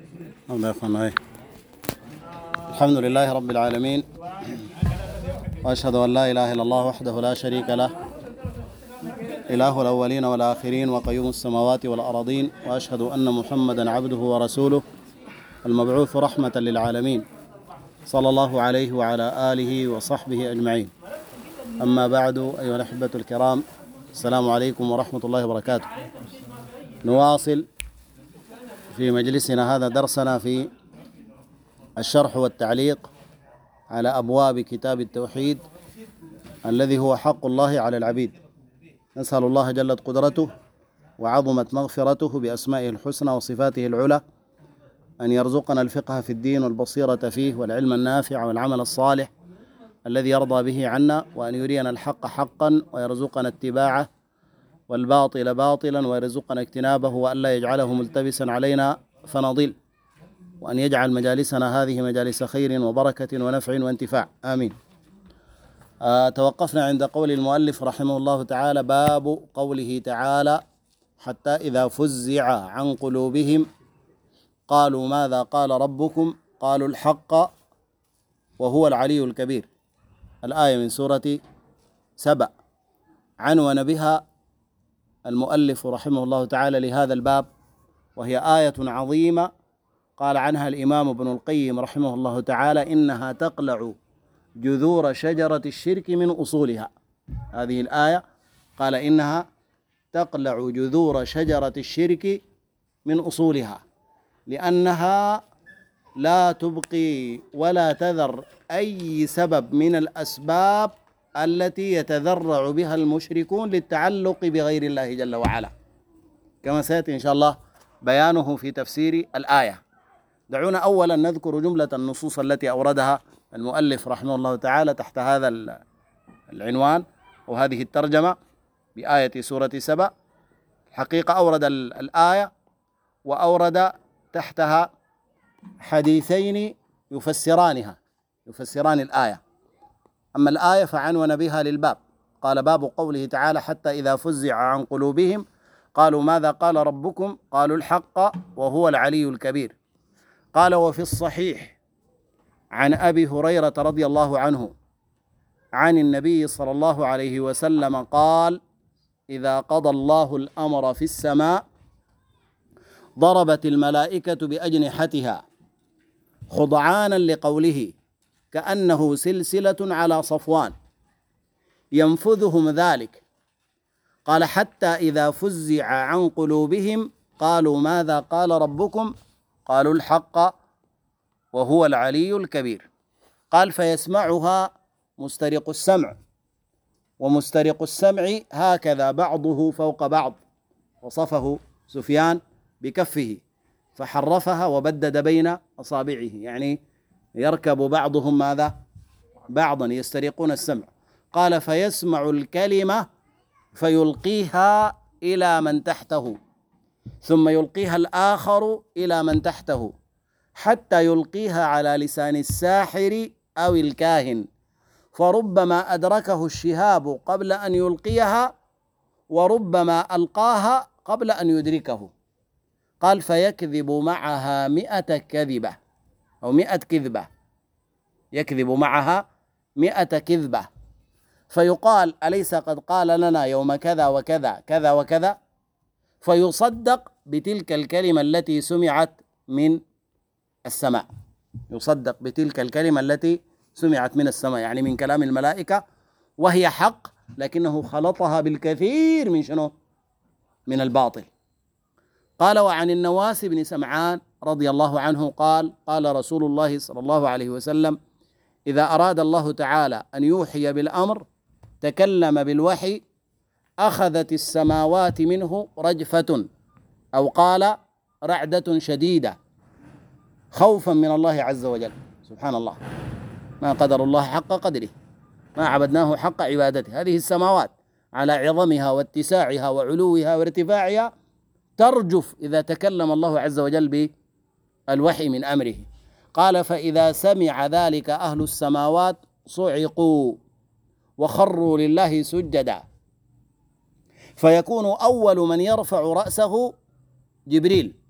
الحمد لله رب العالمين، وأشهد أن لا إله إلا الله وحده لا شريك له، إله الأولين والآخرين وقيوم السماوات والأراضين، وأشهد أن محمدا عبده ورسوله المبعوث رحمة للعالمين، صلى الله عليه وعلى آله وصحبه أجمعين. أما بعد، أيها الأحبة الكرام، السلام عليكم ورحمة الله وبركاته. نواصل في مجلسنا هذا درسنا في الشرح والتعليق على أبواب كتاب التوحيد الذي هو حق الله على العبيد. نسأل الله جلت قدرته وعظمت مغفرته بأسمائه الحسنى وصفاته العلى أن يرزقنا الفقه في الدين والبصيرة فيه والعلم النافع والعمل الصالح الذي يرضى به عنا، وأن يرينا الحق حقا ويرزقنا اتباعه والباطل باطلا ويرزقنا اجتنابه، وأن لا يجعله ملتبسا علينا فنضل، وأن يجعل مجالسنا هذه مجالس خير وبركة ونفع وانتفاع، آمين. توقفنا عند قول المؤلف رحمه الله تعالى: باب قوله تعالى: حتى إذا فزع عن قلوبهم قالوا ماذا قال ربكم قالوا الحق وهو العلي الكبير. الآية من سورة سبأ عنون بها المؤلف رحمه الله تعالى لهذا الباب، وهي آية عظيمة قال عنها الإمام ابن القيم رحمه الله تعالى: إنها تقلع جذور شجرة الشرك من أصولها. هذه الآية قال إنها تقلع جذور شجرة الشرك من أصولها، لأنها لا تبقي ولا تذر أي سبب من الأسباب التي يتذرع بها المشركون للتعلق بغير الله جل وعلا، كما سيأتي إن شاء الله بيانه في تفسير الآية. دعونا أولا نذكر جملة النصوص التي أوردها المؤلف رحمه الله تعالى تحت هذا العنوان وهذه الترجمة بآية سورة سبأ. الحقيقة أورد الآية وأورد تحتها حديثين يفسران الآية. أما الآية فعنون بها للباب، قال: باب قوله تعالى: حتى إذا فزع عن قلوبهم قالوا ماذا قال ربكم قالوا الحق وهو العلي الكبير. قال: وفي الصحيح عن أبي هريرة رضي الله عنه عن النبي صلى الله عليه وسلم قال: إذا قضى الله الأمر في السماء ضربت الملائكة بأجنحتها خضعانا لقوله كأنه سلسلة على صفوان ينفذهم ذلك. قال: حتى إذا فزع عن قلوبهم قالوا ماذا قال ربكم قالوا الحق وهو العلي الكبير. قال: فيسمعها مسترق السمع، ومسترق السمع هكذا بعضه فوق بعض، وصفه سفيان بكفه فحرفها وبدد بين أصابعه، يعني يركب بعضهم ماذا بعضا، يسترقون السمع. قال: فيسمع الكلمة فيلقيها إلى من تحته، ثم يلقيها الآخر إلى من تحته، حتى يلقيها على لسان الساحر أو الكاهن، فربما أدركه الشهاب قبل أن يلقيها، وربما ألقاها قبل أن يدركه. قال: فيكذب معها 100 كذبة أو 100 كذبة، يكذب معها 100 كذبة، فيقال: أليس قد قال لنا يوم كذا وكذا كذا وكذا؟ فيصدق بتلك الكلمة التي سمعت من السماء، يصدق بتلك الكلمة التي سمعت من السماء، يعني من كلام الملائكة، وهي حق، لكنه خلطها بالكثير من شنو؟ من الباطل. قال: وعن النواس بن سمعان رضي الله عنه قال: قال رسول الله صلى الله عليه وسلم: إذا أراد الله تعالى أن يوحي بالأمر تكلم بالوحي أخذت السماوات منه رجفة، أو قال رعدة شديدة، خوفا من الله عز وجل. سبحان الله، ما قدر الله حق قدره، ما عبدناه حق عبادته. هذه السماوات على عظمها واتساعها وعلوها وارتفاعها ترجف إذا تكلم الله عز وجل بالوحي من أمره. قال: فإذا سمع ذلك أهل السماوات صعقوا وخروا لله سجدا، فيكون أول من يرفع رأسه جبريل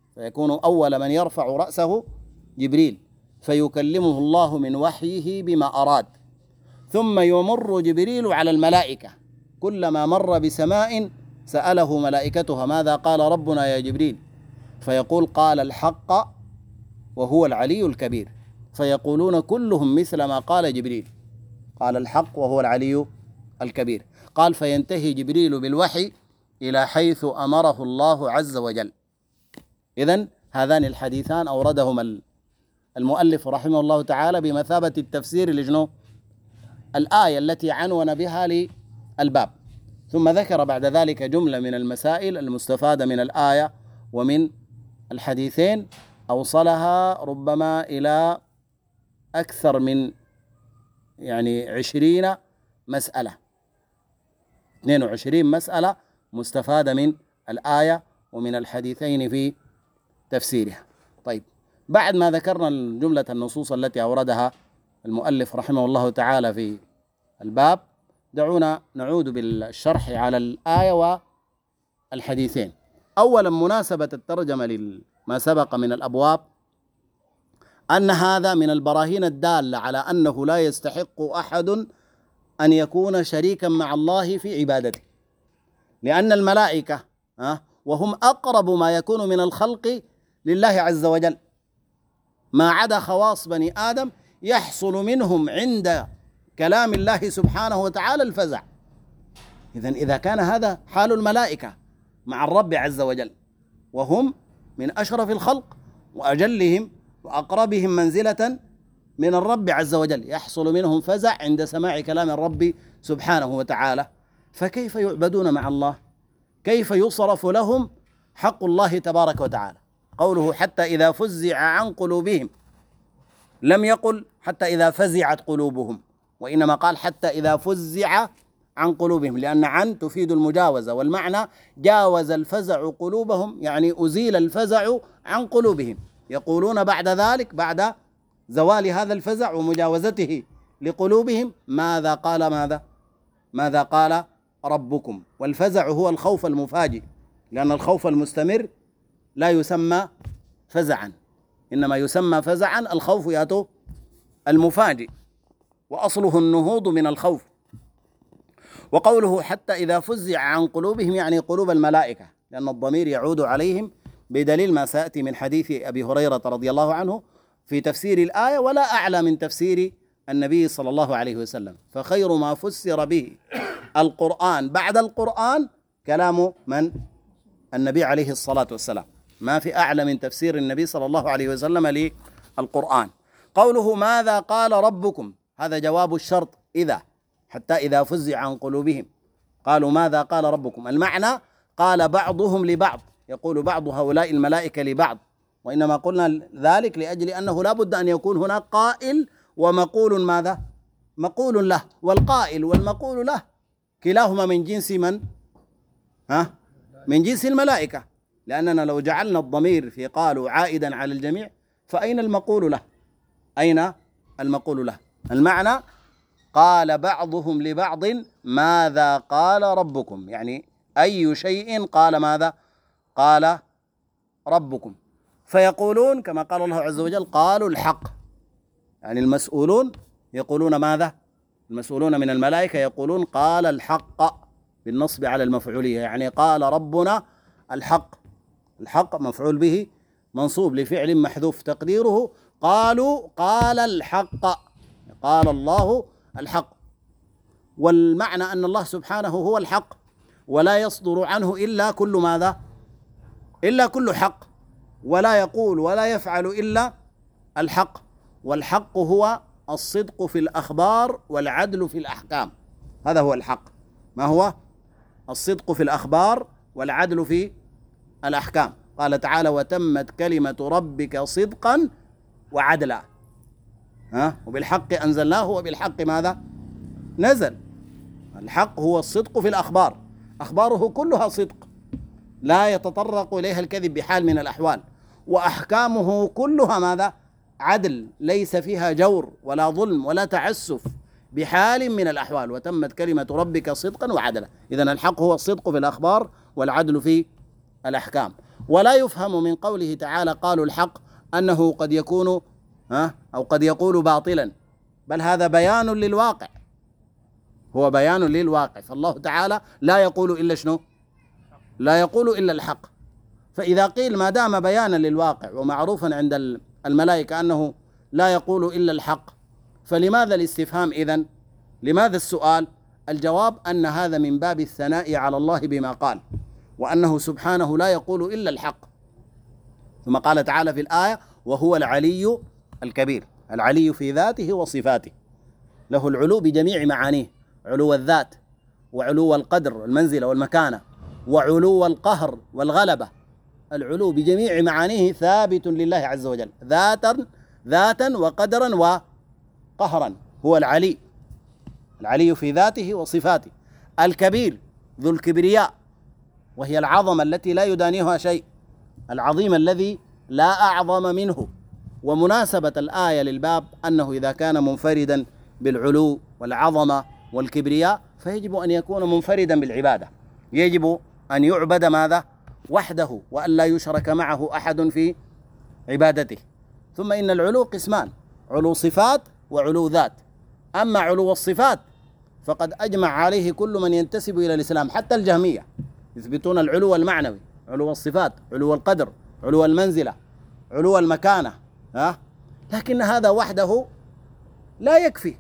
فيكون أول من يرفع رأسه جبريل، فيكلمه الله من وحيه بما أراد، ثم يمر جبريل على الملائكة، كلما مر بسماء سأله ملائكتها ماذا قال ربنا يا جبريل، فيقول قال الحق وهو العلي الكبير، فيقولون كلهم مثل ما قال جبريل، قال الحق وهو العلي الكبير. قال فينتهي جبريل بالوحي إلى حيث أمره الله عز وجل. إذن هذان الحديثان أوردهما المؤلف رحمه الله تعالى بمثابة التفسير لجنو الآية التي عنون بها للباب، ثم ذكر بعد ذلك جملة من المسائل المستفادة من الآية ومن الحديثين، أوصلها ربما إلى أكثر من 20 مسألة، 22 مسألة مستفادة من الآية ومن الحديثين في تفسيرها. طيب، بعد ما ذكرنا جملة النصوص التي أوردها المؤلف رحمه الله تعالى في الباب، دعونا نعود بالشرح على الآية والحديثين. أولا، مناسبة الترجمة لما سبق من الأبواب أن هذا من البراهين الدالة على أنه لا يستحق أحد أن يكون شريكا مع الله في عبادته، لأن الملائكة وهم أقرب ما يكون من الخلق لله عز وجل، ما عدا خواص بني آدم يحصل منهم عند كلام الله سبحانه وتعالى الفزع. إذا كان هذا حال الملائكة مع الرب عز وجل، وهم من أشرف الخلق وأجلهم وأقربهم منزلة من الرب عز وجل، يحصل منهم فزع عند سماع كلام الرب سبحانه وتعالى، فكيف يعبدون مع الله؟ كيف يصرف لهم حق الله تبارك وتعالى؟ قوله حتى إذا فزع عن قلوبهم، لم يقل حتى إذا فزعت قلوبهم، وإنما قال حتى إذا فزع عن قلوبهم، لأن عن تفيد المجاوزة، والمعنى جاوز الفزع قلوبهم، يعني أزيل الفزع عن قلوبهم. يقولون بعد ذلك، بعد زوال هذا الفزع ومجاوزته لقلوبهم، ماذا قال ربكم. والفزع هو الخوف المفاجئ، لأن الخوف المستمر لا يسمى فزعا، إنما يسمى فزعا الخوف يأتي المفاجئ، وأصله النهوض من الخوف. وقوله حتى إذا فزع عن قلوبهم يعني قلوب الملائكة، لأن الضمير يعود عليهم بدليل ما سيأتي من حديث أبي هريرة رضي الله عنه في تفسير الآية، ولا أعلى من تفسير النبي صلى الله عليه وسلم. فخير ما فسر به القرآن بعد القرآن كلام من؟ النبي عليه الصلاة والسلام. ما في أعلى من تفسير النبي صلى الله عليه وسلم للقرآن. قوله ماذا قال ربكم، هذا جواب الشرط إذا، حتى إذا فزع عن قلوبهم قالوا ماذا قال ربكم. المعنى قال بعضهم لبعض، يقول بعض هؤلاء الملائكة لبعض، وإنما قلنا ذلك لأجل أنه لا بد أن يكون هناك قائل ومقول ماذا؟ مقول له، والقائل والمقول له كلاهما من جنس من؟ من جنس الملائكة، لأننا لو جعلنا الضمير في قالوا عائدا على الجميع فأين المقول له؟ أين المقول له؟ المعنى قال بعضهم لبعض ماذا قال ربكم، يعني أي شيء قال ماذا؟ قال ربكم. فيقولون كما قال الله عز وجل قالوا الحق، يعني المسؤولون يقولون ماذا؟ المسؤولون من الملائكة يقولون قال الحق بالنصب على المفعولية، يعني قال ربنا الحق. الحق مفعول به منصوب لفعل محذوف تقديره قالوا قال الحق، قال الله الحق. والمعنى أن الله سبحانه هو الحق، ولا يصدر عنه إلا كل ماذا؟ إلا كل حق، ولا يقول ولا يفعل إلا الحق. والحق هو الصدق في الأخبار والعدل في الأحكام، هذا هو الحق. ما هو؟ الصدق في الأخبار والعدل في الأحكام. قال تعالى وتمت كلمة ربك صدقا وعدلا، وبالحق أنزلناه وبالحق ماذا؟ نزل. الحق هو الصدق في الأخبار، أخباره كلها صدق لا يتطرق إليها الكذب بحال من الأحوال، وأحكامه كلها ماذا؟ عدل، ليس فيها جور ولا ظلم ولا تعسف بحال من الأحوال. وتمت كلمة ربك صدقا وعدلا. إذن الحق هو الصدق في الأخبار والعدل في الأحكام. ولا يفهم من قوله تعالى قالوا الحق أنه قد يكون أو قد يقول باطلا، بل هذا بيان للواقع، هو بيان للواقع. فالله تعالى لا يقول إلا شنو؟ لا يقول إلا الحق. فإذا قيل ما دام بيانا للواقع ومعروفا عند الملائكة أنه لا يقول إلا الحق، فلماذا الاستفهام إذن؟ لماذا السؤال؟ الجواب أن هذا من باب الثناء على الله بما قال، وأنه سبحانه لا يقول إلا الحق. ثم قال تعالى في الآية وهو العلي الكبير. العلي في ذاته وصفاته، له العلو بجميع معانيه، علو الذات وعلو القدر والمنزلة والمكانة وعلو القهر والغلبة. العلو بجميع معانيه ثابت لله عز وجل، ذاتا وقدرا وقهرا. هو العلي في ذاته وصفاته. الكبير ذو الكبرياء، وهي العظمة التي لا يدانيها شيء، العظيم الذي لا أعظم منه. ومناسبة الآية للباب أنه إذا كان منفردا بالعلو والعظمة والكبرياء فيجب أن يكون منفردا بالعبادة، يجب أن يعبد ماذا؟ وحده، وأن لا يشرك معه أحد في عبادته. ثم إن العلو قسمان، علو صفات وعلو ذات. أما علو الصفات فقد أجمع عليه كل من ينتسب إلى الإسلام، حتى الجهمية يثبتون العلو المعنوي، علو الصفات، علو القدر، علو المنزلة، علو المكانة. لكن هذا وحده لا يكفي،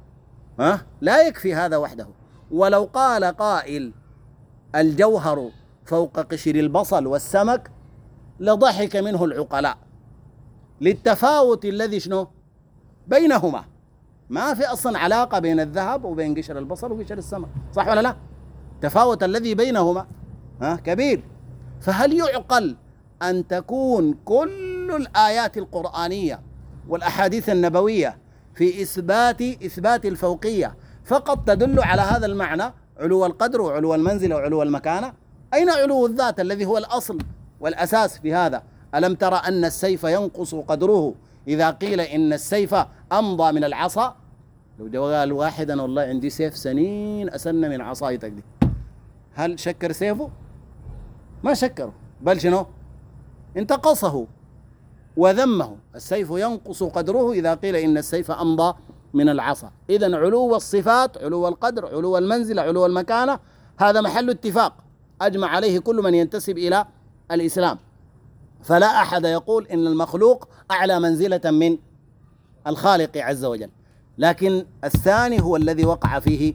لا يكفي هذا وحده. ولو قال قائل الجوهر فوق قشر البصل والسمك لضحك منه العقلاء، للتفاوت الذي شنو بينهما. ما في أصلا علاقة بين الذهب وبين قشر البصل وقشر السمك، صح ولا لا؟ تفاوت الذي بينهما كبير. فهل يعقل أن تكون كل الآيات القرآنية والأحاديث النبوية في إثبات الفوقية فقط تدل على هذا المعنى، علو القدر وعلو المنزلة وعلو المكانة؟ أين علو الذات الذي هو الأصل والأساس في هذا؟ ألم ترى أن السيف ينقص قدره إذا قيل إن السيف أمضى من العصا؟ لو قال واحد أنا والله عندي سيف سنين أسن من عصايتك دي، هل شكر سيفه؟ ما شكره، بل شنو؟ انتقصه وذمه. السيف ينقص قدره إذا قيل إن السيف أمضى من العصا. إذن علو الصفات، علو القدر، علو المنزلة، علو المكانة، هذا محل اتفاق أجمع عليه كل من ينتسب إلى الإسلام. فلا أحد يقول إن المخلوق أعلى منزلة من الخالق عز وجل. لكن الثاني هو الذي وقع فيه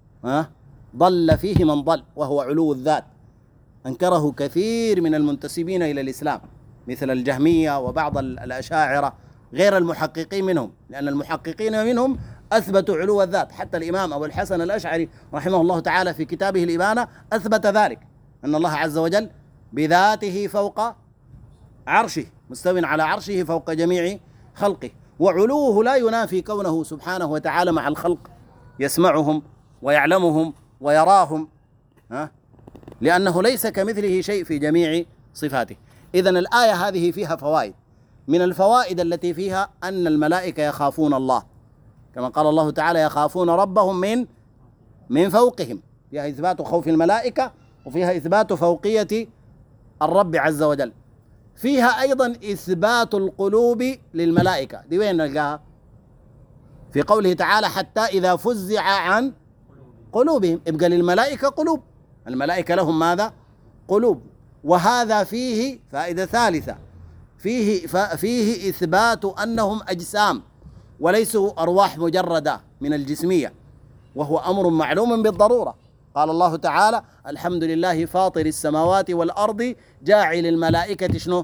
ضل فيه من ضل، وهو علو الذات. أنكره كثير من المنتسبين إلى الإسلام مثل الجهمية وبعض الأشاعرة غير المحققين منهم، لأن المحققين منهم أثبتوا علو الذات. حتى الإمام أبو الحسن الأشعري رحمه الله تعالى في كتابه الإبانة أثبت ذلك، أن الله عز وجل بذاته فوق عرشه، مستو على عرشه فوق جميع خلقه. وعلوه لا ينافي كونه سبحانه وتعالى مع الخلق، يسمعهم ويعلمهم ويراهم، لأنه ليس كمثله شيء في جميع صفاته. إذن الآية هذه فيها فوائد. من الفوائد التي فيها أن الملائكة يخافون الله، كما قال الله تعالى يخافون ربهم من فوقهم، فيها إثبات خوف الملائكة وفيها إثبات فوقية الرب عز وجل. فيها أيضا إثبات القلوب للملائكة. دي وين نلقاها؟ في قوله تعالى حتى إذا فزع عن قلوبهم. يبقى للملائكة قلوب، الملائكة لهم ماذا؟ قلوب. وهذا فيه فائدة ثالثة، فيه إثبات أنهم أجسام وليسوا أرواح مجردة من الجسمية، وهو أمر معلوم بالضرورة. قال الله تعالى الحمد لله فاطر السماوات والأرض جاعل الملائكة شنو؟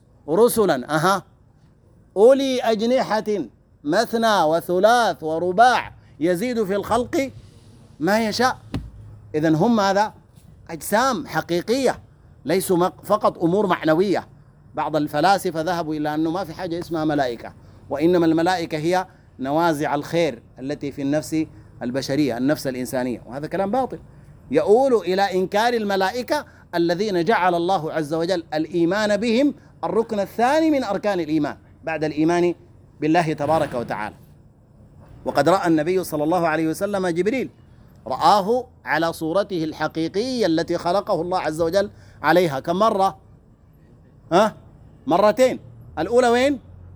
رسلا أولي أجنحة مثنى وثلاث ورباع يزيد في الخلق ما يشاء. إذن هم ماذا؟ أجسام حقيقية، ليسوا فقط أمور معنوية. بعض الفلاسفة ذهبوا إلى أنه ما في حاجة اسمها ملائكة، وإنما الملائكة هي نوازع الخير التي في النفس البشرية، النفس الإنسانية، وهذا كلام باطل يؤول إلى إنكار الملائكة الذين جعل الله عز وجل الإيمان بهم الركن الثاني من أركان الإيمان بعد الإيمان بالله تبارك وتعالى. وقد رأى النبي صلى الله عليه وسلم جبريل، رآه على صورته الحقيقية التي خلقه الله عز وجل عليها. كم مرة؟ مرتين. الأولى وين؟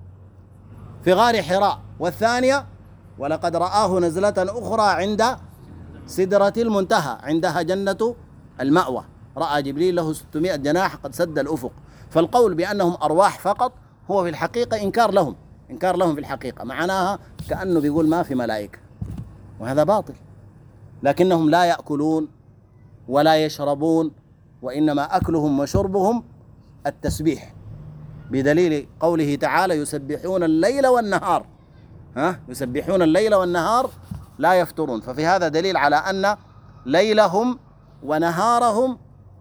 في غار حراء، والثانية ولقد رآه نزلة أخرى عند سدرة المنتهى، عندها جنة المأوى، رأى جبريل له 600 جناح قد سد الأفق. فالقول بأنهم أرواح فقط هو في الحقيقة إنكار لهم في الحقيقة، معناها كأنه بيقول ما في ملائكة، وهذا باطل. لكنهم لا يأكلون ولا يشربون، وإنما أكلهم وشربهم التسبيح، بدليل قوله تعالى يسبحون الليل والنهار، يسبحون الليل والنهار لا يفترون. ففي هذا دليل على أن ليلهم ونهارهم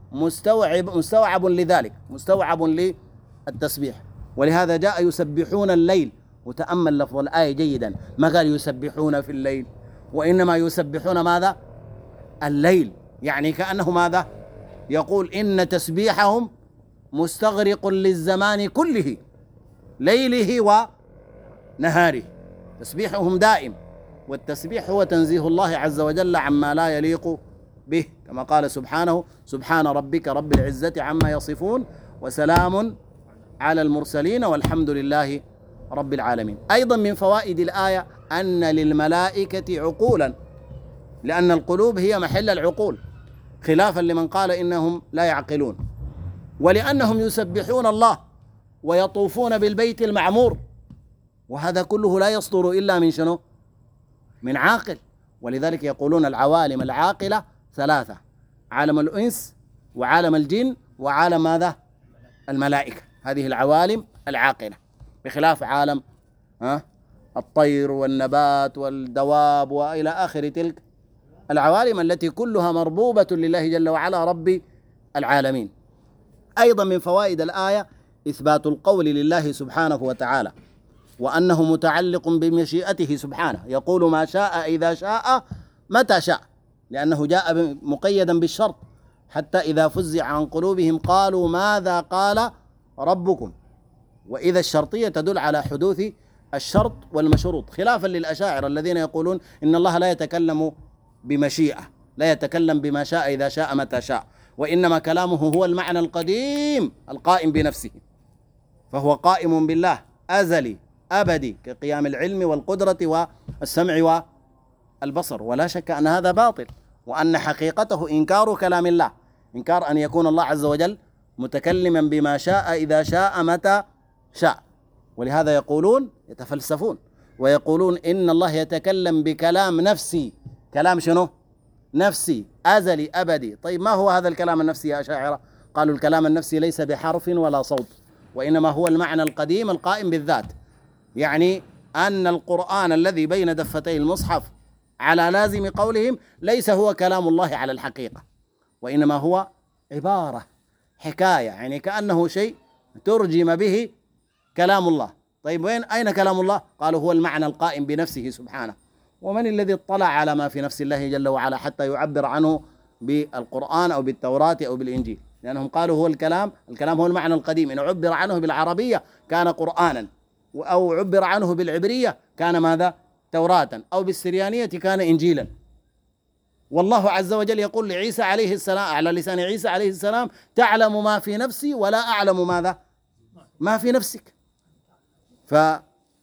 مستوعب لذلك، مستوعب للتسبيح. ولهذا جاء يسبحون الليل، وتأمل لفظ الآية جيدا، ما قال يسبحون في الليل، وإنما يسبحون ماذا؟ الليل، يعني كأنه ماذا؟ يقول إن تسبيحهم مستغرق للزمان كله، ليله ونهاره، تسبيحهم دائم. والتسبيح هو تنزيه الله عز وجل عما لا يليق به، كما قال سبحانه: سبحان ربك رب العزة عما يصفون وسلام على المرسلين والحمد لله رب العالمين. أيضا من فوائد الآية أن للملائكة عقولا، لأن القلوب هي محل العقول، خلافا لمن قال إنهم لا يعقلون، ولأنهم يسبحون الله ويطوفون بالبيت المعمور، وهذا كله لا يصدر إلا من شنو؟ من عاقل. ولذلك يقولون العوالم العاقلة ثلاثة: عالم الإنس وعالم الجن وعالم ماذا؟ الملائكة. هذه العوالم العاقلة، بخلاف عالم الطير والنبات والدواب وإلى آخر تلك العوالم التي كلها مربوبة لله جل وعلا رب العالمين. أيضا من فوائد الآية إثبات القول لله سبحانه وتعالى، وأنه متعلق بمشيئته سبحانه، يقول ما شاء إذا شاء متى شاء، لأنه جاء مقيدا بالشرط: حتى إذا فزع عن قلوبهم قالوا ماذا قال ربكم. وإذا الشرطية تدل على حدوث الشرط والمشروط، خلافا للأشاعرة الذين يقولون إن الله لا يتكلم بمشيئة، لا يتكلم بما شاء إذا شاء متى شاء، وإنما كلامه هو المعنى القديم القائم بنفسه، فهو قائم بالله أزلي أبدي، كقيام العلم والقدرة والسمع والبصر. ولا شك أن هذا باطل، وأن حقيقته إنكار كلام الله، إنكار أن يكون الله عز وجل متكلما بما شاء إذا شاء متى شاء. ولهذا يقولون، يتفلسفون ويقولون إن الله يتكلم بكلام نفسي. كلام شنو؟ نفسي أزلي أبدي. طيب ما هو هذا الكلام النفسي يا أشاعرة؟ قالوا الكلام النفسي ليس بحرف ولا صوت، وإنما هو المعنى القديم القائم بالذات، يعني أن القرآن الذي بين دفتي المصحف على لازم قولهم ليس هو كلام الله على الحقيقة، وإنما هو عبارة، حكاية، يعني كأنه شيء ترجم به كلام الله. طيب أين كلام الله؟ قالوا هو المعنى القائم بنفسه سبحانه. ومن الذي اطلع على ما في نفس الله جل وعلا حتى يعبر عنه بالقرآن أو بالتوراة أو بالإنجيل؟ لأنهم قالوا هو الكلام هو المعنى القديم، إن عبر عنه بالعربية كان قرآنا، أو عبر عنه بالعبرية كان ماذا؟ توراة، أو بالسريانية كان إنجيلا. والله عز وجل يقول لعيسى عليه السلام على لسان عيسى عليه السلام: تعلم ما في نفسي ولا أعلم ماذا؟ ما في نفسك. فكما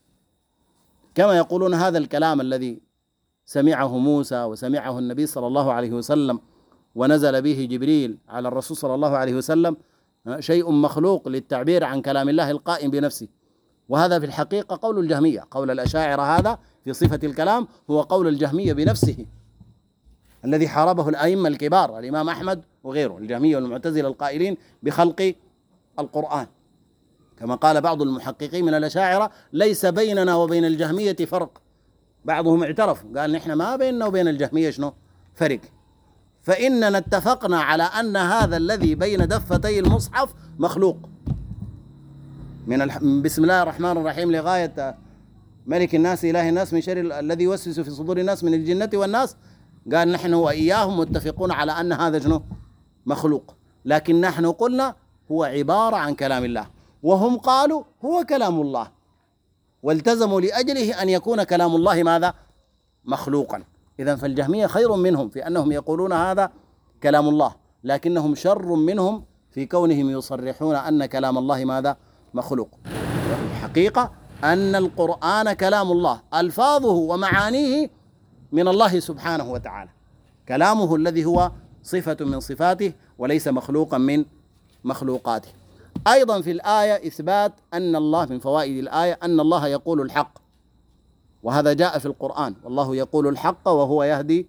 يقولون هذا الكلام الذي سمعه موسى وسمعه النبي صلى الله عليه وسلم ونزل به جبريل على الرسول صلى الله عليه وسلم شيء مخلوق للتعبير عن كلام الله القائم بنفسه، وهذا في الحقيقة قول الجهمية. قول الأشاعرة هذا في صفة الكلام هو قول الجهمية بنفسه، الذي حاربه الأئمة الكبار، الإمام أحمد وغيره، الجهمية والمعتزلة القائلين بخلق القرآن. كما قال بعض المحققين من الأشاعرة: ليس بيننا وبين الجهمية فرق. بعضهم اعترف قال: نحن ما بيننا وبين الجهمية شنو فرق، فإننا اتفقنا على أن هذا الذي بين دفتي المصحف مخلوق. من بسم الله الرحمن الرحيم لغاية ملك الناس إله الناس من شر الذي يوسوس في صدور الناس من الجنة والناس، قال نحن وإياهم متفقون على أن هذا شنو مخلوق، لكن نحن قلنا هو عبارة عن كلام الله، وهم قالوا هو كلام الله، والتزموا لأجله أن يكون كلام الله ماذا؟ مخلوقا. إذن فالجهمية خير منهم في أنهم يقولون هذا كلام الله، لكنهم شر منهم في كونهم يصرحون أن كلام الله ماذا؟ مخلوق. الحقيقة أن القرآن كلام الله، ألفاظه ومعانيه من الله سبحانه وتعالى، كلامه الذي هو صفة من صفاته وليس مخلوقا من مخلوقاته. أيضا في الآية إثبات أن الله، من فوائد الآية أن الله يقول الحق، وهذا جاء في القرآن، والله يقول الحق وهو يهدي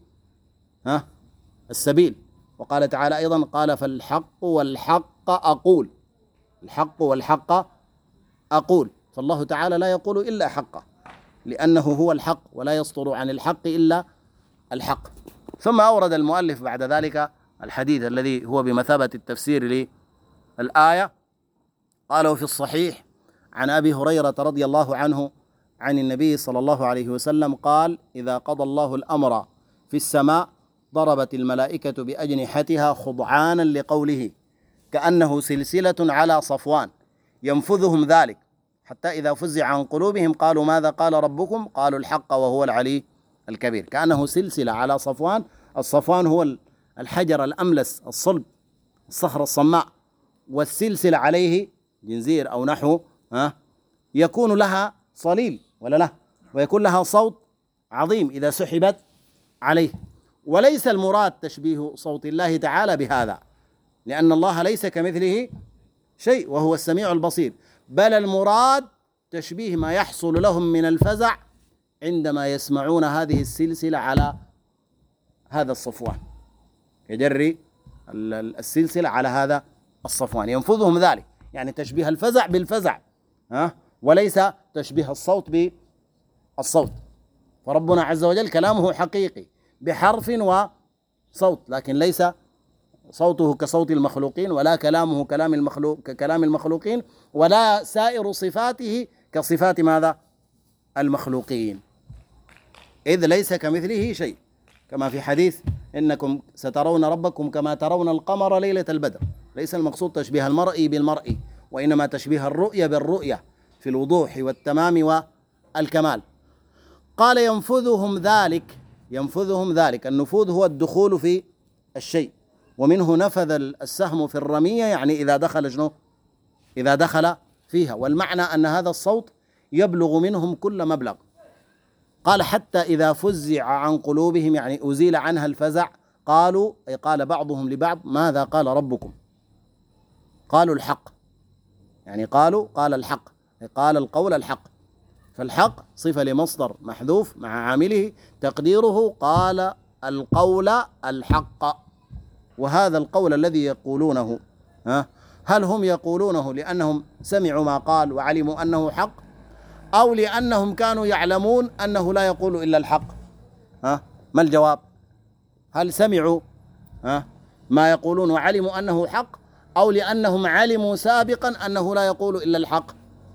السبيل. وقال تعالى أيضا قال فالحق والحق أقول، الحق والحق أقول، فالله تعالى لا يقول إلا حقه لأنه هو الحق ولا يصدر عن الحق إلا الحق. ثم أورد المؤلف بعد ذلك الحديث الذي هو بمثابة التفسير للآية. قالوا في الصحيح عن أبي هريرة رضي الله عنه عن النبي صلى الله عليه وسلم قال: إذا قضى الله الأمر في السماء ضربت الملائكة بأجنحتها خضعانا لقوله كأنه سلسلة على صفوان ينفذهم ذلك حتى إذا فزع عن قلوبهم قالوا ماذا قال ربكم؟ قالوا الحق وهو العلي الكبير. كأنه سلسلة على صفوان، الصفوان هو الحجر الأملس الصلب، الصخرة الصماء، والسلسلة عليه جنزير أو نحو يكون لها صليل ولا لا، ويكون لها صوت عظيم إذا سحبت عليه. وليس المراد تشبيه صوت الله تعالى بهذا، لأن الله ليس كمثله شيء وهو السميع البصير، بل المراد تشبيه ما يحصل لهم من الفزع عندما يسمعون هذه السلسلة على هذا الصفوان، يجري السلسلة على هذا الصفوان ينفذهم ذلك، يعني تشبيه الفزع بالفزع وليس تشبيه الصوت بالصوت. فربنا عز وجل كلامه حقيقي بحرف وصوت، لكن ليس صوته كصوت المخلوقين، ولا كلامه ككلام المخلوقين، ولا سائر صفاته كصفات ماذا؟ المخلوقين، إذ ليس كمثله شيء، كما في حديث إنكم سترون ربكم كما ترون القمر ليلة البدر. ليس المقصود تشبيه المرء بالمرء، وإنما تشبيه الرؤية بالرؤية في الوضوح والتمام والكمال. قال ينفذهم ذلك، ينفذهم ذلك، النفوذ هو الدخول في الشيء، ومنه نفذ السهم في الرمية، يعني إذا دخل شنو؟ إذا دخل فيها، والمعنى أن هذا الصوت يبلغ منهم كل مبلغ. قال حتى إذا فزع عن قلوبهم، يعني أزيل عنها الفزع، قالوا أي قال بعضهم لبعض ماذا قال ربكم؟ قالوا الحق، يعني قال الحق، قال القول الحق. فالحق صفة لمصدر محذوف مع عامله تقديره قال القول الحق. وهذا القول الذي يقولونه هل هم يقولونه لأنهم سمعوا ما قال وعلموا أنه حق، أو لأنهم كانوا يعلمون أنه لا يقول إلا الحق؟ ما الجواب؟ هل سمعوا ما يقولون وعلموا أنه حق، أو لأنهم علموا سابقا أنه لا يقول إلا الحق؟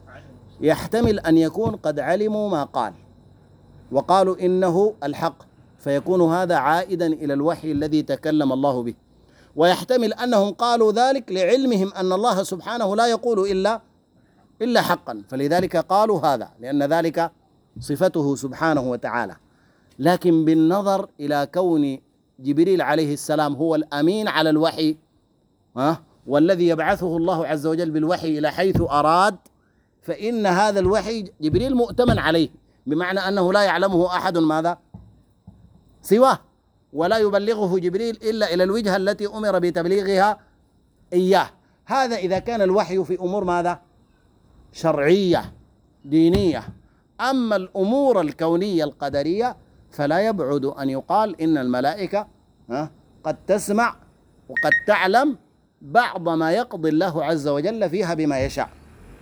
يحتمل أن يكون قد علموا ما قال وقالوا إنه الحق، فيكون هذا عائدا إلى الوحي الذي تكلم الله به، ويحتمل أنهم قالوا ذلك لعلمهم أن الله سبحانه لا يقول إلا حقا، فلذلك قالوا هذا، لأن ذلك صفته سبحانه وتعالى. لكن بالنظر إلى كون جبريل عليه السلام هو الأمين على الوحي والذي يبعثه الله عز وجل بالوحي إلى حيث أراد، فإن هذا الوحي جبريل مؤتمن عليه، بمعنى أنه لا يعلمه أحد ماذا سواه، ولا يبلغه جبريل إلا إلى الوجهة التي أمر بتبليغها إياه. هذا إذا كان الوحي في أمور ماذا؟ شرعية دينية. أما الأمور الكونية القدرية فلا يبعد أن يقال إن الملائكة قد تسمع وقد تعلم بعض ما يقضي الله عز وجل فيها بما يشاء،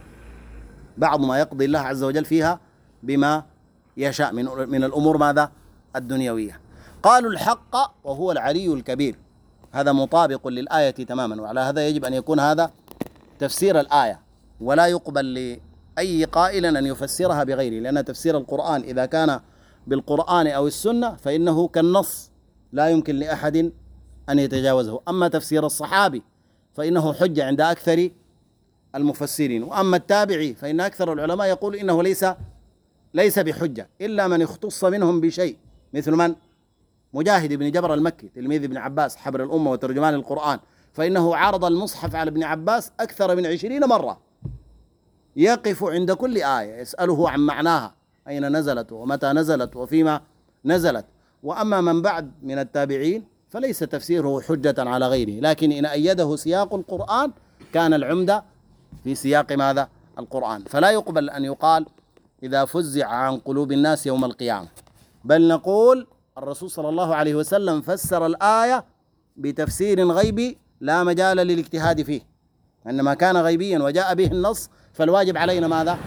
بعض ما يقضي الله عز وجل فيها بما يشاء من الأمور ماذا؟ الدنيوية. قالوا الحق وهو العلي الكبير، هذا مطابق للآية تماما، وعلى هذا يجب أن يكون هذا تفسير الآية، ولا يقبل لأي قائل أن يفسرها بغيره، لأن تفسير القرآن إذا كان بالقرآن أو السنة فإنه كالنص لا يمكن لأحد أن يتجاوزه. أما تفسير الصحابي فإنه حجة عند أكثر المفسرين، وأما التابعي فإن أكثر العلماء يقول إنه ليس بحجة إلا من اختص منهم بشيء، مثل من؟ مجاهد بن جبر المكي تلميذ ابن عباس حبر الأمة وترجمان القرآن، فإنه عرض المصحف على ابن عباس أكثر من 20 مرة، يقف عند كل آية يسأله عن معناها، أين نزلت ومتى نزلت وفيما نزلت. وأما من بعد من التابعين فليس تفسيره حجة على غيره، لكن إن أيده سياق القرآن كان العمدة في سياق ماذا؟ القرآن. فلا يقبل أن يقال إذا فزع عن قلوب الناس يوم القيامة، بل نقول الرسول صلى الله عليه وسلم فسر الآية بتفسير غيبي لا مجال للاجتهاد فيه، إنما كان غيبيا وجاء به النص، فالواجب علينا ماذا؟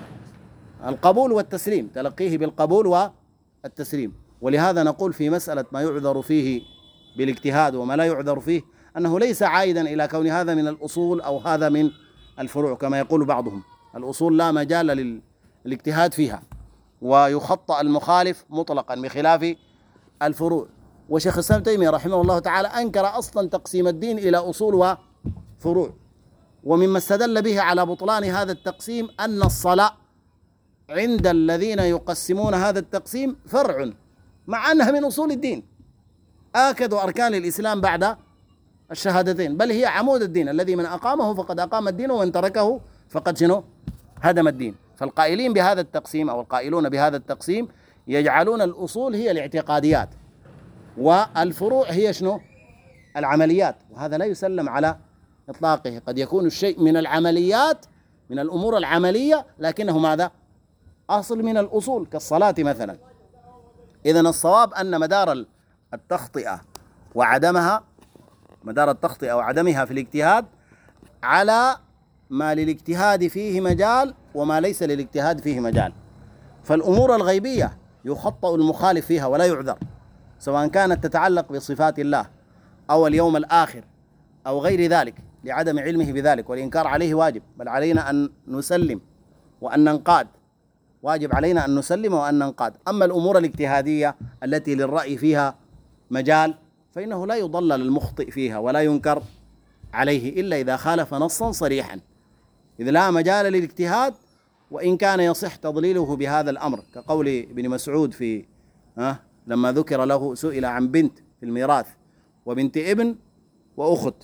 القبول والتسليم، تلقيه بالقبول والتسليم. ولهذا نقول في مسألة ما يعذر فيه بالاجتهاد وما لا يعذر فيه أنه ليس عائدا إلى كون هذا من الأصول أو هذا من الفروع كما يقول بعضهم. الأصول لا مجال للاجتهاد فيها، ويخطأ المخالف مطلقا بخلاف الفروع. وشيخ الإسلام ابن تيمية رحمه الله تعالى أنكر أصلا تقسيم الدين إلى أصول وفروع، ومما استدل به على بطلان هذا التقسيم أن الصلاة عند الذين يقسمون هذا التقسيم فرع، مع أنها من أصول الدين، آكد أركان الإسلام بعد الشهادتين، بل هي عمود الدين، الذي من أقامه فقد أقام الدين ومن تركه فقد شنو؟ هدم الدين. فالقائلين بهذا التقسيم أو القائلون بهذا التقسيم يجعلون الأصول هي الاعتقاديات والفروع هي شنو؟ العمليات، وهذا لا يسلم على إطلاقه. قد يكون الشيء من العمليات، من الأمور العملية، لكنه ماذا؟ أصل من الأصول كالصلاة مثلا. إذن الصواب أن مدار التخطئة وعدمها، مدار التخطئة وعدمها في الاجتهاد على ما للاجتهاد فيه مجال وما ليس للاجتهاد فيه مجال. فالأمور الغيبية يخطأ المخالف فيها ولا يعذر، سواء كانت تتعلق بصفات الله أو اليوم الآخر أو غير ذلك، لعدم علمه بذلك، والإنكار عليه واجب، بل علينا أن نسلم وأن ننقاد، واجب علينا أن نسلم وأن ننقاد. أما الأمور الاجتهادية التي للرأي فيها مجال فإنه لا يضلل المخطئ فيها ولا ينكر عليه إلا إذا خالف نصا صريحا، إذ لا مجال للاجتهاد، وإن كان يصح تضليله بهذا الأمر، كقول ابن مسعود في لما ذكر له سئل عن بنت في الميراث وبنت ابن وأخت،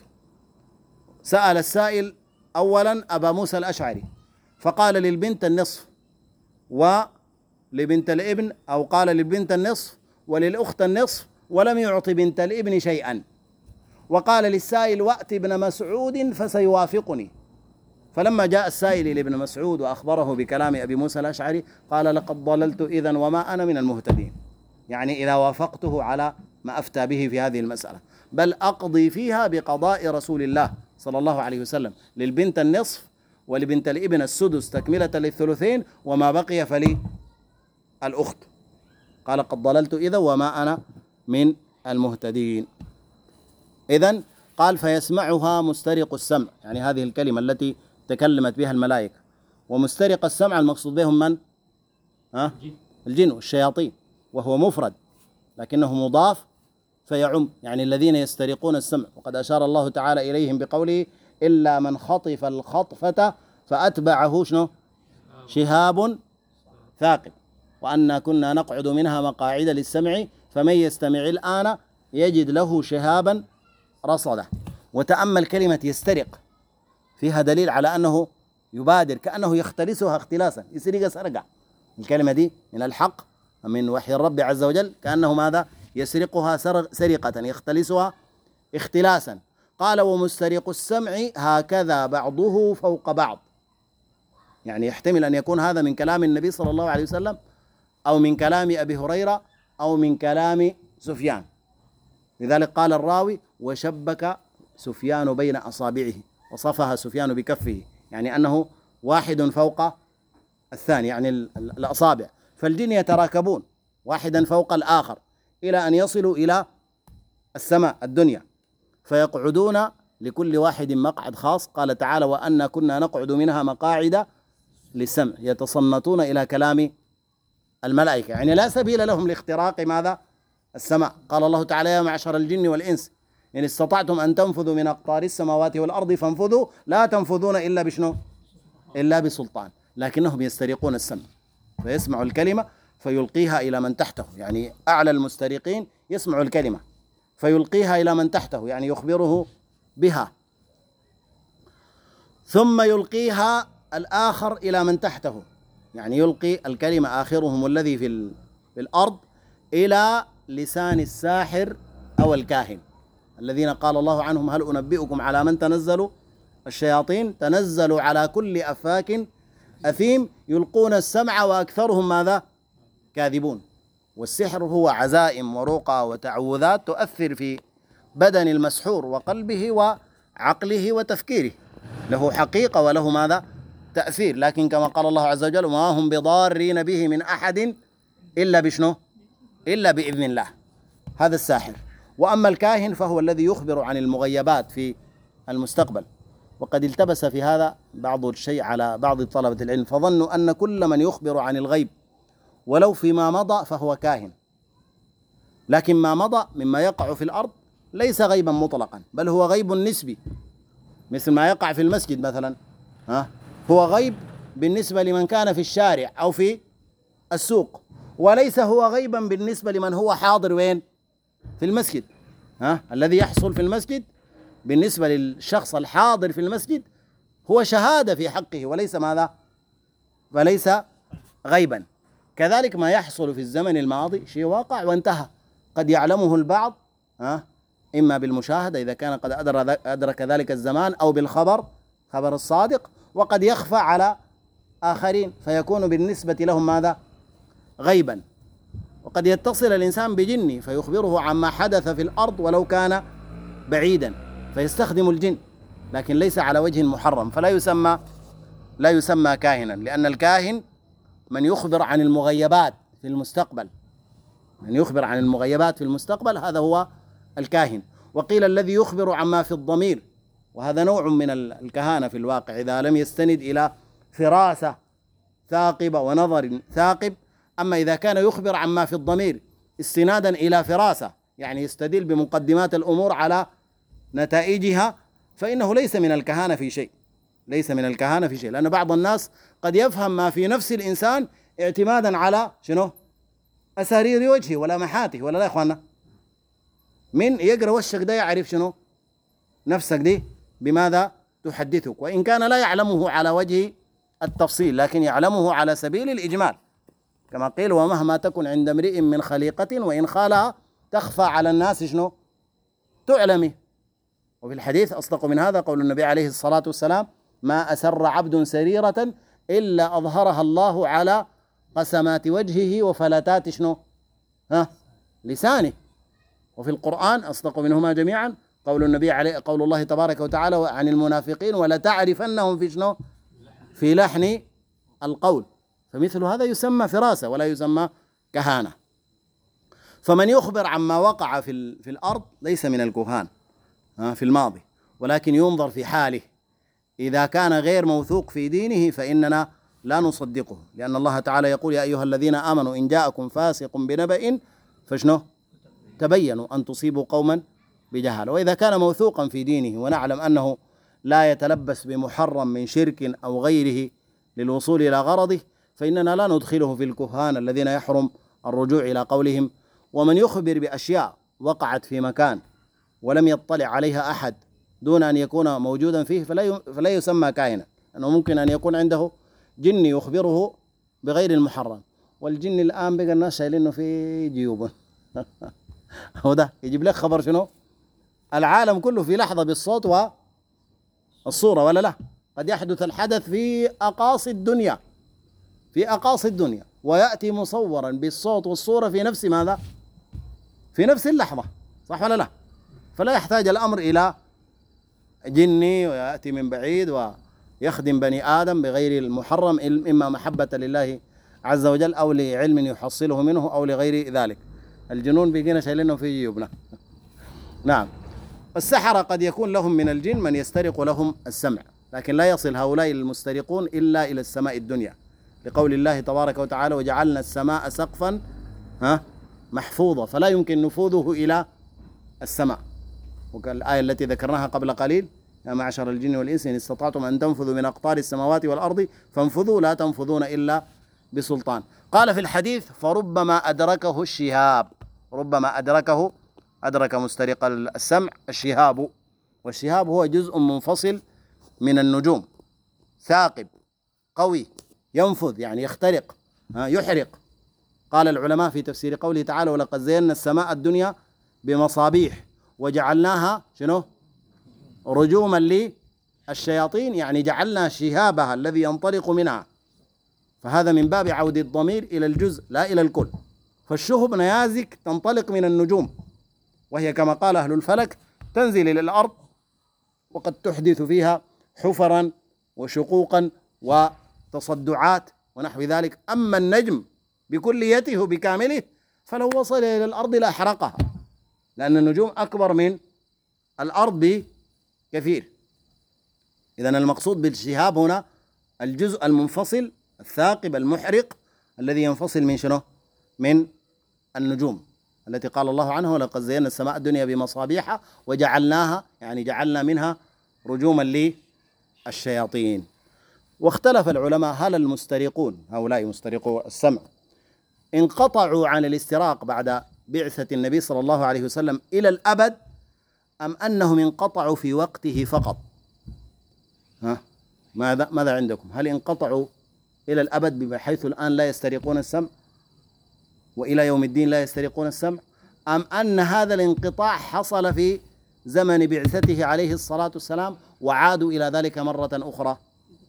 سأل السائل أولا أبا موسى الأشعري فقال للبنت النصف ولبنت الابن، أو قال للبنت النصف وللأخت النصف، ولم يعطي بنت الابن شيئا، وقال للسائل وأت ابن مسعود فسيوافقني. فلما جاء السائل لابن مسعود وأخبره بكلام أبي موسى الأشعري قال لقد ضللت إذن وما أنا من المهتدين، يعني إذا وافقته على ما أفتى به في هذه المسألة، بل أقضي فيها بقضاء رسول الله صلى الله عليه وسلم، للبنت النصف ولبنت الابن السدس تكملة للثلثين، وما بقي فلي الأخت. قال قد ضللت إذا وما أنا من المهتدين. إذن قال فيسمعها مسترق السمع، يعني هذه الكلمة التي تكلمت بها الملائكة. ومسترق السمع المقصود بهم من؟ الجن والشياطين، وهو مفرد لكنه مضاف فيعم، يعني الذين يسترقون السمع. وقد أشار الله تعالى إليهم بقوله إلا من خطف الخطفة فأتبعه شنو؟ شهاب ثاقب، وأنا كنا نقعد منها مقاعد للسمع فمن يستمع الآن يجد له شهابا رصدا. وتأمل كلمة يسترق، فيها دليل على أنه يبادر، كأنه يختلسها اختلاسا، يسرق سرقة. الكلمة دي من الحق من وحي الرب عز وجل، كأنه ماذا؟ يسرقها سرقة، يختلسها اختلاسا. قال ومسترق السمع هكذا بعضه فوق بعض، يعني يحتمل أن يكون هذا من كلام النبي صلى الله عليه وسلم أو من كلام أبي هريرة أو من كلام سفيان. لذلك قال الراوي وشبك سفيان بين أصابعه، وصفها سفيان بكفه، يعني أنه واحد فوق الثاني، يعني الأصابع. فالجن يتراكبون واحدا فوق الآخر إلى أن يصلوا إلى السماء الدنيا، فيقعدون لكل واحد مقعد خاص. قال تعالى وأنا كنا نقعد منها مقاعد للسمع، يتصنتون إلى كلام الملائكة، يعني لا سبيل لهم لاختراق ماذا؟ السماء. قال الله تعالى يا معشر الجن والإنس إن استطعتم أن تنفذوا من أقطار السماوات والأرض فانفذوا لا تنفذون إلا بشنو؟ إلا بسلطان. لكنهم يسترقون السمع، فيسمع الكلمة فيلقيها إلى من تحته، يعني أعلى المسترقين يسمع الكلمة فيلقيها إلى من تحته، يعني يخبره بها، ثم يلقيها الآخر إلى من تحته، يعني يلقي الكلمة آخرهم الذي في الأرض إلى لسان الساحر أو الكاهن الذين قال الله عنهم هل أنبئكم على من تنزل الشياطين، تنزلوا على كل أفاك أثيم يلقون السمع وأكثرهم ماذا؟ كاذبون. والسحر هو عزائم ورقى وتعوذات تؤثر في بدن المسحور وقلبه وعقله وتفكيره، له حقيقة وله ماذا؟ تأثير، لكن كما قال الله عز وجل وما هم بضارين به من أحد إلا بشنو؟ إلا بإذن الله. هذا الساحر. وأما الكاهن فهو الذي يخبر عن المغيبات في المستقبل. وقد التبس في هذا بعض الشيء على بعض طلبة العلم، فظنوا أن كل من يخبر عن الغيب ولو فيما مضى فهو كاهن، لكن ما مضى مما يقع في الأرض ليس غيبا مطلقا، بل هو غيب نسبي، مثل ما يقع في المسجد مثلا، هو غيب بالنسبة لمن كان في الشارع أو في السوق، وليس هو غيبا بالنسبة لمن هو حاضر وين؟ في المسجد. الذي يحصل في المسجد بالنسبة للشخص الحاضر في المسجد هو شهادة في حقه وليس ماذا؟ وليس غيبا. كذلك ما يحصل في الزمن الماضي شيء واقع وانتهى، قد يعلمه البعض إما بالمشاهدة إذا كان قد أدرك ذلك الزمان، أو بالخبر، خبر الصادق، وقد يخفى على آخرين فيكون بالنسبة لهم ماذا؟ غيبا. وقد يتصل الإنسان بجني فيخبره عما حدث في الأرض ولو كان بعيدا فيستخدم الجن، لكن ليس على وجه محرم، لا يسمى كاهنا، لأن الكاهن من يخبر عن المغيبات في المستقبل، من يخبر عن المغيبات في المستقبل هذا هو الكاهن. وقيل الذي يخبر عما في الضمير، وهذا نوع من الكهانة في الواقع إذا لم يستند إلى فراسة ثاقبة ونظر ثاقب. أما إذا كان يخبر عما في الضمير استنادا إلى فراسة، يعني يستدل بمقدمات الأمور على نتائجها، فإنه ليس من الكهانة في شيء، ليس من الكهانة في شيء، لأن بعض الناس قد يفهم ما في نفس الإنسان اعتمادا على شنو؟ أسارير وجهه ولمحاته، ولا لا يا إخوانا؟ من يقرأ وشك ده يعرف شنو؟ نفسك دي بماذا تحدثك، وإن كان لا يعلمه على وجه التفصيل لكن يعلمه على سبيل الإجمال، كما قيل ومهما تكن عند امرئ من خليقة وإن خالها تخفى على الناس شنو؟ تعلمي. وفي الحديث أصدق من هذا قول النبي عليه الصلاة والسلام ما أسر عبد سريرة إلا أظهرها الله على قسمات وجهه وفلتات شنو؟ لسانه. وفي القرآن أصدق منهما جميعا قول النبي عليه، قول الله تبارك وتعالى عن المنافقين ولتعرفنهم في شنو؟ في لحن القول. فمثل هذا يسمى فراسة ولا يسمى كهانة. فمن يخبر عما وقع في الأرض ليس من الكهان في الماضي، ولكن ينظر في حاله، إذا كان غير موثوق في دينه فإننا لا نصدقه، لأن الله تعالى يقول يا أيها الذين آمنوا إن جاءكم فاسق بنبأ فشنو؟ تبينوا أن تصيبوا قوما بجهالة. وإذا كان موثوقا في دينه ونعلم أنه لا يتلبس بمحرم من شرك أو غيره للوصول إلى غرضه فإننا لا ندخله في الكهان الذين يحرم الرجوع إلى قولهم. ومن يخبر بأشياء وقعت في مكان ولم يطلع عليها أحد دون أن يكون موجودا فيه فلا يسمى كاهنا، أنه ممكن أن يكون عنده جن يخبره بغير المحرم، والجن الآن بقى الناس شايلينه في جيوبه هو ده يجيب لك خبر شنو؟ العالم كله في لحظة بالصوت والصورة، ولا لا؟ قد يحدث الحدث في أقاصي الدنيا، في أقاصي الدنيا، ويأتي مصورا بالصوت والصورة في نفس ماذا؟ في نفس اللحظة، صح ولا لا؟ فلا يحتاج الأمر إلى جني ويأتي من بعيد ويخدم بني آدم بغير المحرم، إما محبة لله عز وجل أو لعلم يحصله منه أو لغير ذلك. الجنون بيجينا شايلينه في جيوبنا نعم. السحرة قد يكون لهم من الجن من يسترق لهم السمع، لكن لا يصل هؤلاء المسترقون إلا إلى السماء الدنيا، لقول الله تبارك وتعالى وجعلنا السماء سقفا محفوظة فلا يمكن نفوذه إلى السماء. وكالآية التي ذكرناها قبل قليل يا معشر الجن والإنس إن استطعتم أن تنفذوا من أقطار السماوات والأرض فانفذوا لا تنفذون إلا بسلطان. قال في الحديث فربما أدركه الشهاب، ربما أدرك مسترق السمع الشهاب، والشهاب هو جزء منفصل من النجوم، ثاقب قوي ينفذ يعني يخترق، يحرق. قال العلماء في تفسير قوله تعالى: ولقد زينا السماء الدنيا بمصابيح وجعلناها شنو؟ رجوما للشياطين، يعني جعلنا شهابها الذي ينطلق منها. فهذا من باب عود الضمير إلى الجزء لا إلى الكل. فالشهب نيازك تنطلق من النجوم، وهي كما قال أهل الفلك تنزل إلى الأرض، وقد تحدث فيها حفرا وشقوقا وتصدعات ونحو ذلك. أما النجم بكليته بكامله فلو وصل إلى الأرض لأحرقها، لأن النجوم أكبر من الأرض بكثير. إذن المقصود بالشهاب هنا الجزء المنفصل الثاقب المحرق الذي ينفصل من شنو؟ من النجوم التي قال الله عنها: ولقد زينا السماء الدنيا بمصابيح وجعلناها، يعني جعلنا منها رجوما للشياطين. واختلف العلماء هل المسترقون، هؤلاء مسترقو السمع، انقطعوا عن الاستراق بعد بعثة النبي صلى الله عليه وسلم إلى الأبد، أم أنهم انقطعوا في وقته فقط؟ ماذا عندكم؟ هل انقطعوا إلى الأبد بحيث الآن لا يسترقون السمع وإلى يوم الدين لا يسترقون السمع، أم أن هذا الانقطاع حصل في زمن بعثته عليه الصلاة والسلام وعادوا إلى ذلك مرة أخرى؟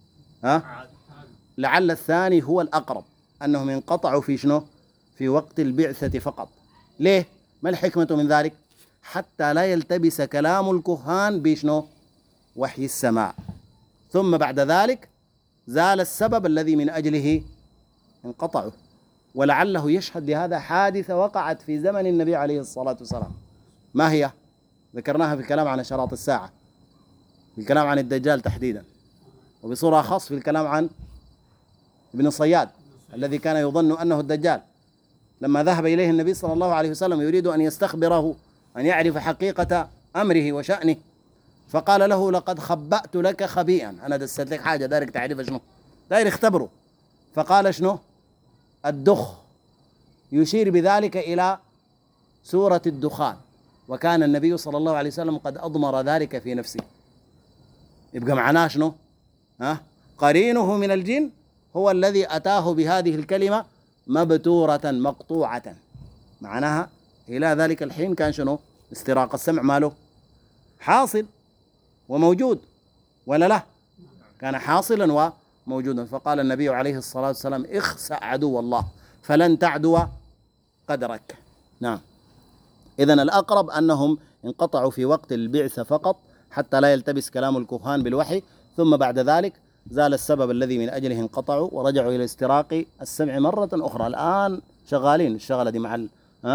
لعل الثاني هو الأقرب، أنهم انقطعوا في شنو؟ في وقت البعثة فقط. ليه؟ ما الحكمة من ذلك؟ حتى لا يلتبس كلام الكهان بشنو؟ وحي السماء. ثم بعد ذلك زال السبب الذي من أجله انقطعوا، ولعله يشهد لهذا حادثة وقعت في زمن النبي عليه الصلاة والسلام. ما هي؟ ذكرناها في الكلام عن أشراط الساعة، في الكلام عن الدجال تحديدا، وبصورة خاصة في الكلام عن ابن صياد الذي كان يظن أنه الدجال، لما ذهب إليه النبي صلى الله عليه وسلم يريد أن يستخبره، أن يعرف حقيقة أمره وشأنه، فقال له: لقد خبأت لك خبيئا، أنا دست لك حاجة دايرك تعرف شنو، داير اختبره. فقال: شنو؟ الدخ، يشير بذلك إلى سورة الدخان، وكان النبي صلى الله عليه وسلم قد أضمر ذلك في نفسه. يبقى معناه شنو؟ قرينه من الجن هو الذي أتاه بهذه الكلمة مبتورة مقطوعة، معناها إلى ذلك الحين كان شنو؟ استراق السمع ماله حاصل وموجود، ولا لا؟ كان حاصلا وموجودا. فقال النبي عليه الصلاة والسلام: اخسأ عدو الله فلن تعدو قدرك. نعم. إذن الأقرب أنهم انقطعوا في وقت البعثة فقط حتى لا يلتبس كلام الكهان بالوحي، ثم بعد ذلك زال السبب الذي من أجله انقطعوا ورجعوا إلى استراق السمع مرة أخرى. الآن شغالين الشغلة دي مع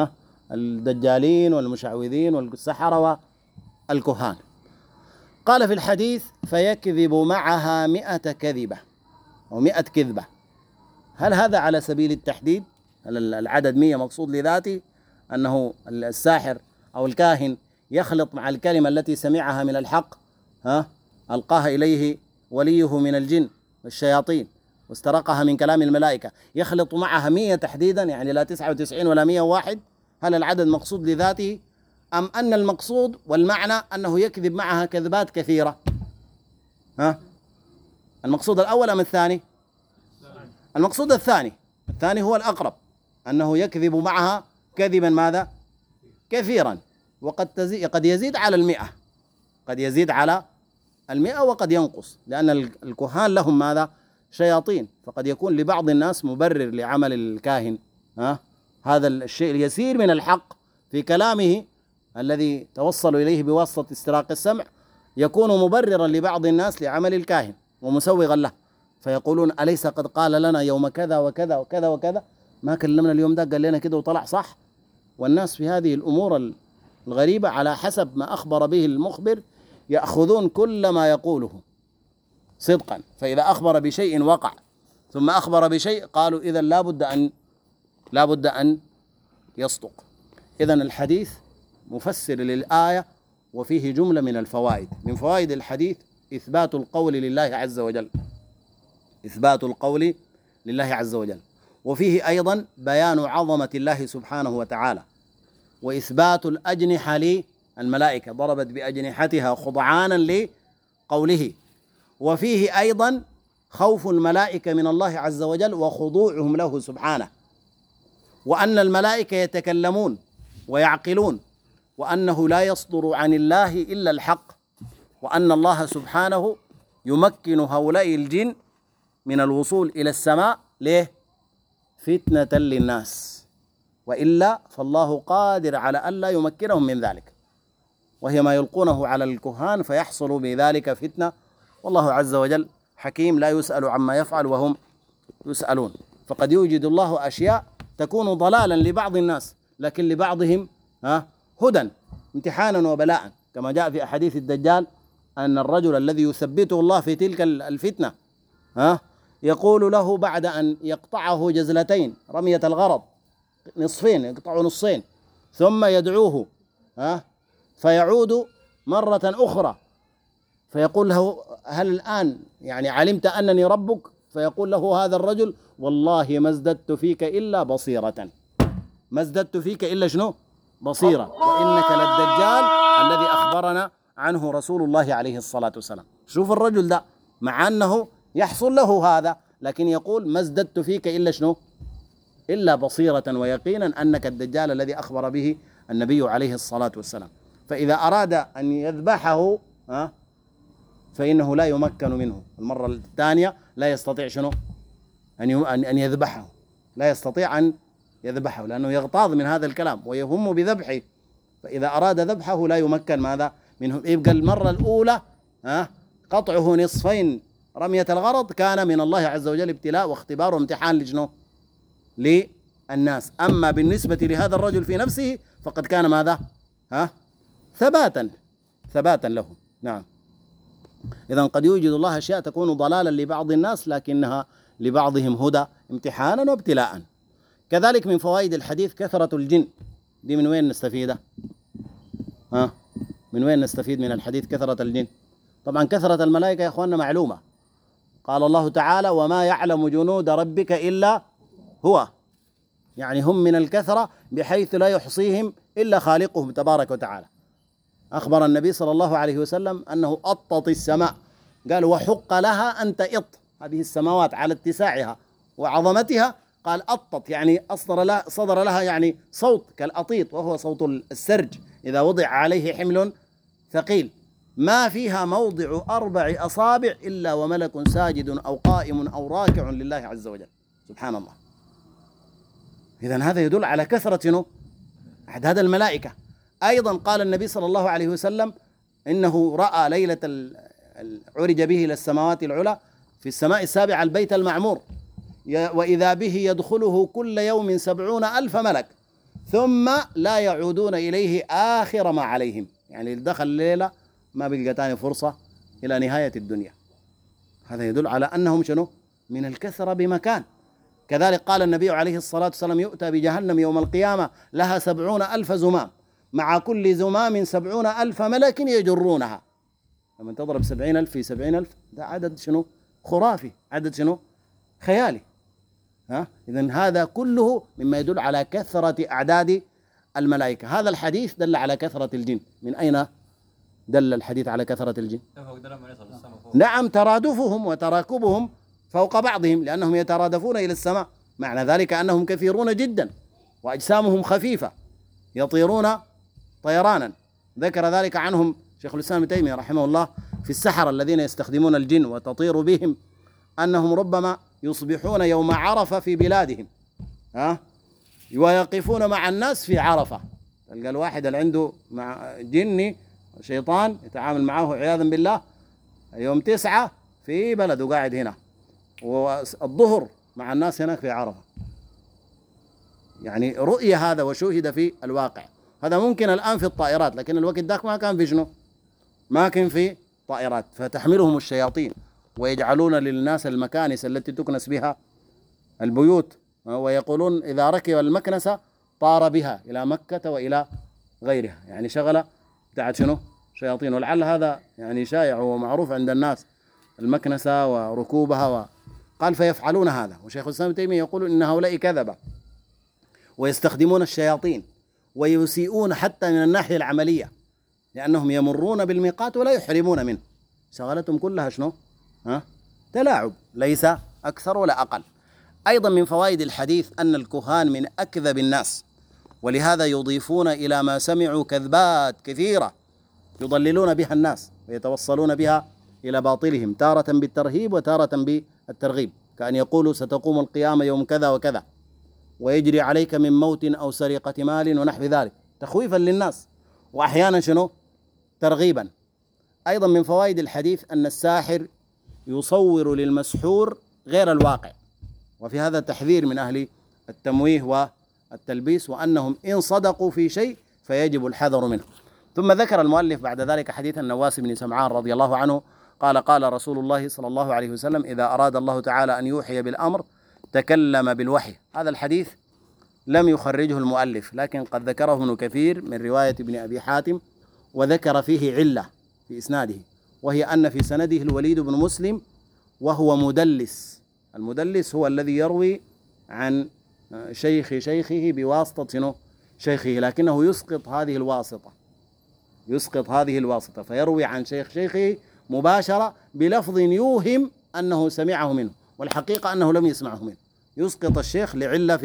الدجالين والمشعوذين والسحرة والكهان. قال في الحديث: فيكذب معها 100 كذبة أو 100 كذبة. هل هذا على سبيل التحديد؟ هل العدد 100 مقصود لذاته، أنه الساحر أو الكاهن يخلط مع الكلمة التي سمعها من الحق، ألقاها إليه وليه من الجن والشياطين واسترقها من كلام الملائكة، يخلط معها 100 تحديدا، يعني لا 99 ولا 101؟ هل العدد مقصود لذاته، أم أن المقصود والمعنى أنه يكذب معها كذبات كثيرة؟ المقصود الأول أم الثاني؟ المقصود الثاني. الثاني هو الأقرب، أنه يكذب معها كذبا ماذا؟ كثيرا، قد يزيد على 100، قد يزيد على 100 وقد ينقص، لأن الكهان لهم ماذا؟ شياطين، فقد يكون لبعض الناس مبرر لعمل الكاهن، هذا الشيء اليسير من الحق في كلامه الذي توصلوا إليه بواسطة استراق السمع يكون مبررا لبعض الناس لعمل الكاهن ومسوغا له، فيقولون: أليس قد قال لنا يوم كذا وكذا وكذا وكذا، ما كلمنا اليوم ده قال لنا كده وطلع صح؟ والناس في هذه الأمور الغريبة على حسب ما أخبر به المخبر يأخذون كل ما يقوله صدقا، فإذا أخبر بشيء وقع ثم أخبر بشيء قالوا إذا لا بد أن يصدق. إذن الحديث مفسر للآية، وفيه جملة من الفوائد. من فوائد الحديث إثبات القول لله عز وجل، إثبات القول لله عز وجل، وفيه أيضا بيان عظمة الله سبحانه وتعالى، وإثبات الأجنحة الملائكة ضربت بأجنحتها خضعانا لقوله. وفيه أيضا خوف الملائكة من الله عز وجل وخضوعهم له سبحانه، وأن الملائكة يتكلمون ويعقلون، وأنه لا يصدر عن الله إلا الحق، وأن الله سبحانه يمكن هؤلاء الجن من الوصول إلى السماء ليه؟ فتنة للناس، وإلا فالله قادر على ألا يمكنهم من ذلك، وهي ما يلقونه على الكهان فيحصل بذلك فتنة، والله عز وجل حكيم لا يسأل عما يفعل وهم يسألون. فقد يوجد الله أشياء تكون ضلالا لبعض الناس، لكن لبعضهم هدى امتحانا وبلاء، كما جاء في أحاديث الدجال أن الرجل الذي يثبته الله في تلك الفتنة يقول له بعد أن يقطعه جزلتين رمية الغرض نصفين، يقطعه نصين، ثم يدعوه فيعود مرة أخرى فيقول له هل الآن يعني علمت أنني ربك؟ فيقول له هذا الرجل والله ما ازددت فيك إلا بصيرة. ما ازددت فيك إلا شنو؟ بصيرة، وإنك للدجال الذي أخبرنا عنه رسول الله عليه الصلاة والسلام. شوف الرجل ده مع أنه يحصل له هذا، لكن يقول ما ازددت فيك إلا شنو؟ إلا بصيرة ويقينا أنك الدجال الذي أخبر به النبي عليه الصلاة والسلام. فإذا أراد أن يذبحه فإنه لا يمكن منه المرة الثانية، لا يستطيع شنو؟ أن يذبحه، لا يستطيع أن يذبحه لأنه يغتاظ من هذا الكلام ويهم بذبحه، فإذا أراد ذبحه لا يمكن ماذا منه. يبقى المرة الأولى قطعه نصفين رمية الغرض كان من الله عز وجل ابتلاء واختبار وامتحان لجنو للناس. أما بالنسبة لهذا الرجل في نفسه فقد كان ماذا ثباتا له. نعم. إذن قد يوجد الله أشياء تكون ضلالا لبعض الناس لكنها لبعضهم هدى امتحانا وابتلاء. كذلك من فوائد الحديث كثرة الجن. دي من وين نستفيدها؟ من وين نستفيد من الحديث كثرة الجن؟ طبعا كثرة الملائكة يا أخواننا معلومة، قال الله تعالى وما يعلم جنود ربك إلا هو، يعني هم من الكثرة بحيث لا يحصيهم إلا خالقهم تبارك وتعالى. أخبر النبي صلى الله عليه وسلم أنه أطت السماء، قال وحق لها أن تئط هذه السماوات على اتساعها وعظمتها، قال أطت يعني صدر لها يعني صوت كالأطيط وهو صوت السرج إذا وضع عليه حمل ثقيل، ما فيها موضع 4 أصابع إلا وملك ساجد أو قائم أو راكع لله عز وجل سبحان الله. إذن هذا يدل على كثرة أعداد الملائكة. أيضا قال النبي صلى الله عليه وسلم إنه رأى ليلة عرج به إلى السماوات العلى في السماء السابعة البيت المعمور، وإذا به يدخله كل يوم 70,000 ملك ثم لا يعودون إليه آخر ما عليهم، يعني اللي دخل الليلة ما بيلقى تاني فرصة إلى نهاية الدنيا. هذا يدل على أنهم شنو؟ من الكثرة بمكان. كذلك قال النبي عليه الصلاة والسلام يؤتى بجهنم يوم القيامة لها 70,000 زمام، مع كل زمام 70,000 ملك يجرونها. لما تضرب 70,000 في 70,000 ده عدد شنو؟ خرافي، عدد شنو؟ خيالي. إذن هذا كله مما يدل على كثرة أعداد الملائكة. هذا الحديث دل على كثرة الجن. من أين دل الحديث على كثرة الجن؟ نعم، ترادفهم وتراكبهم فوق بعضهم لأنهم يترادفون إلى السماء، معنى ذلك أنهم كثيرون جدا وأجسامهم خفيفة يطيرون طيرانا. ذكر ذلك عنهم شيخ الإسلام ابن تيمية رحمه الله في السحرة الذين يستخدمون الجن وتطير بهم، أنهم ربما يصبحون يوم عرفة في بلادهم ويقفون مع الناس في عرفة. تلقى الواحد اللي عنده مع جني شيطان يتعامل معه عياذا بالله يوم 9 في بلده قاعد هنا، والظهر مع الناس هناك في عرفة. يعني رؤية هذا وشوهد في الواقع. هذا ممكن الآن في الطائرات، لكن الوقت ذاك ما كان في شنو؟ ما كان في طائرات، فتحملهم الشياطين ويجعلون للناس المكانس التي تكنس بها البيوت، ويقولون إذا ركب المكنسة طار بها إلى مكة وإلى غيرها، يعني شغلة بتاعت شنو؟ شياطين. ولعل هذا يعني شائع ومعروف عند الناس المكنسة وركوبها قال فيفعلون هذا. وشيخ الإسلام ابن تيمية يقول إن هؤلاء كذبة ويستخدمون الشياطين ويسيئون حتى من الناحية العملية، لأنهم يمرون بالميقات ولا يحرمون منه، شغلتهم كلها شنو؟ تلاعب، ليس أكثر ولا أقل. أيضا من فوائد الحديث أن الكهان من أكذب الناس، ولهذا يضيفون إلى ما سمعوا كذبات كثيرة يضللون بها الناس ويتوصلون بها إلى باطلهم، تارة بالترهيب وتارة بالترغيب، كأن يقولوا ستقوم القيامة يوم كذا وكذا ويجري عليك من موت أو سرقة مال ونحو ذلك، تخويفا للناس، وأحيانا شنو؟ ترغيبا. أيضا من فوائد الحديث أن الساحر يصور للمسحور غير الواقع، وفي هذا تحذير من أهل التمويه والتلبيس، وأنهم إن صدقوا في شيء فيجب الحذر منه. ثم ذكر المؤلف بعد ذلك حديث النواس بن سمعان رضي الله عنه قال: قال رسول الله صلى الله عليه وسلم: إذا أراد الله تعالى أن يوحي بالأمر تكلم بالوحي. هذا الحديث لم يخرجه المؤلف، لكن قد ذكره ابن كثير من رواية ابن أبي حاتم، وذكر فيه علة في إسناده، وهي أن في سنده الوليد بن مسلم وهو مدلس. المدلس هو الذي يروي عن شيخه بواسطة شيخه، لكنه يسقط هذه الواسطة فيروي عن شيخه مباشرة بلفظ يوهم أنه سمعه منه، والحقيقة أنه لم يسمعه منه، يسقط الشيخ لعلة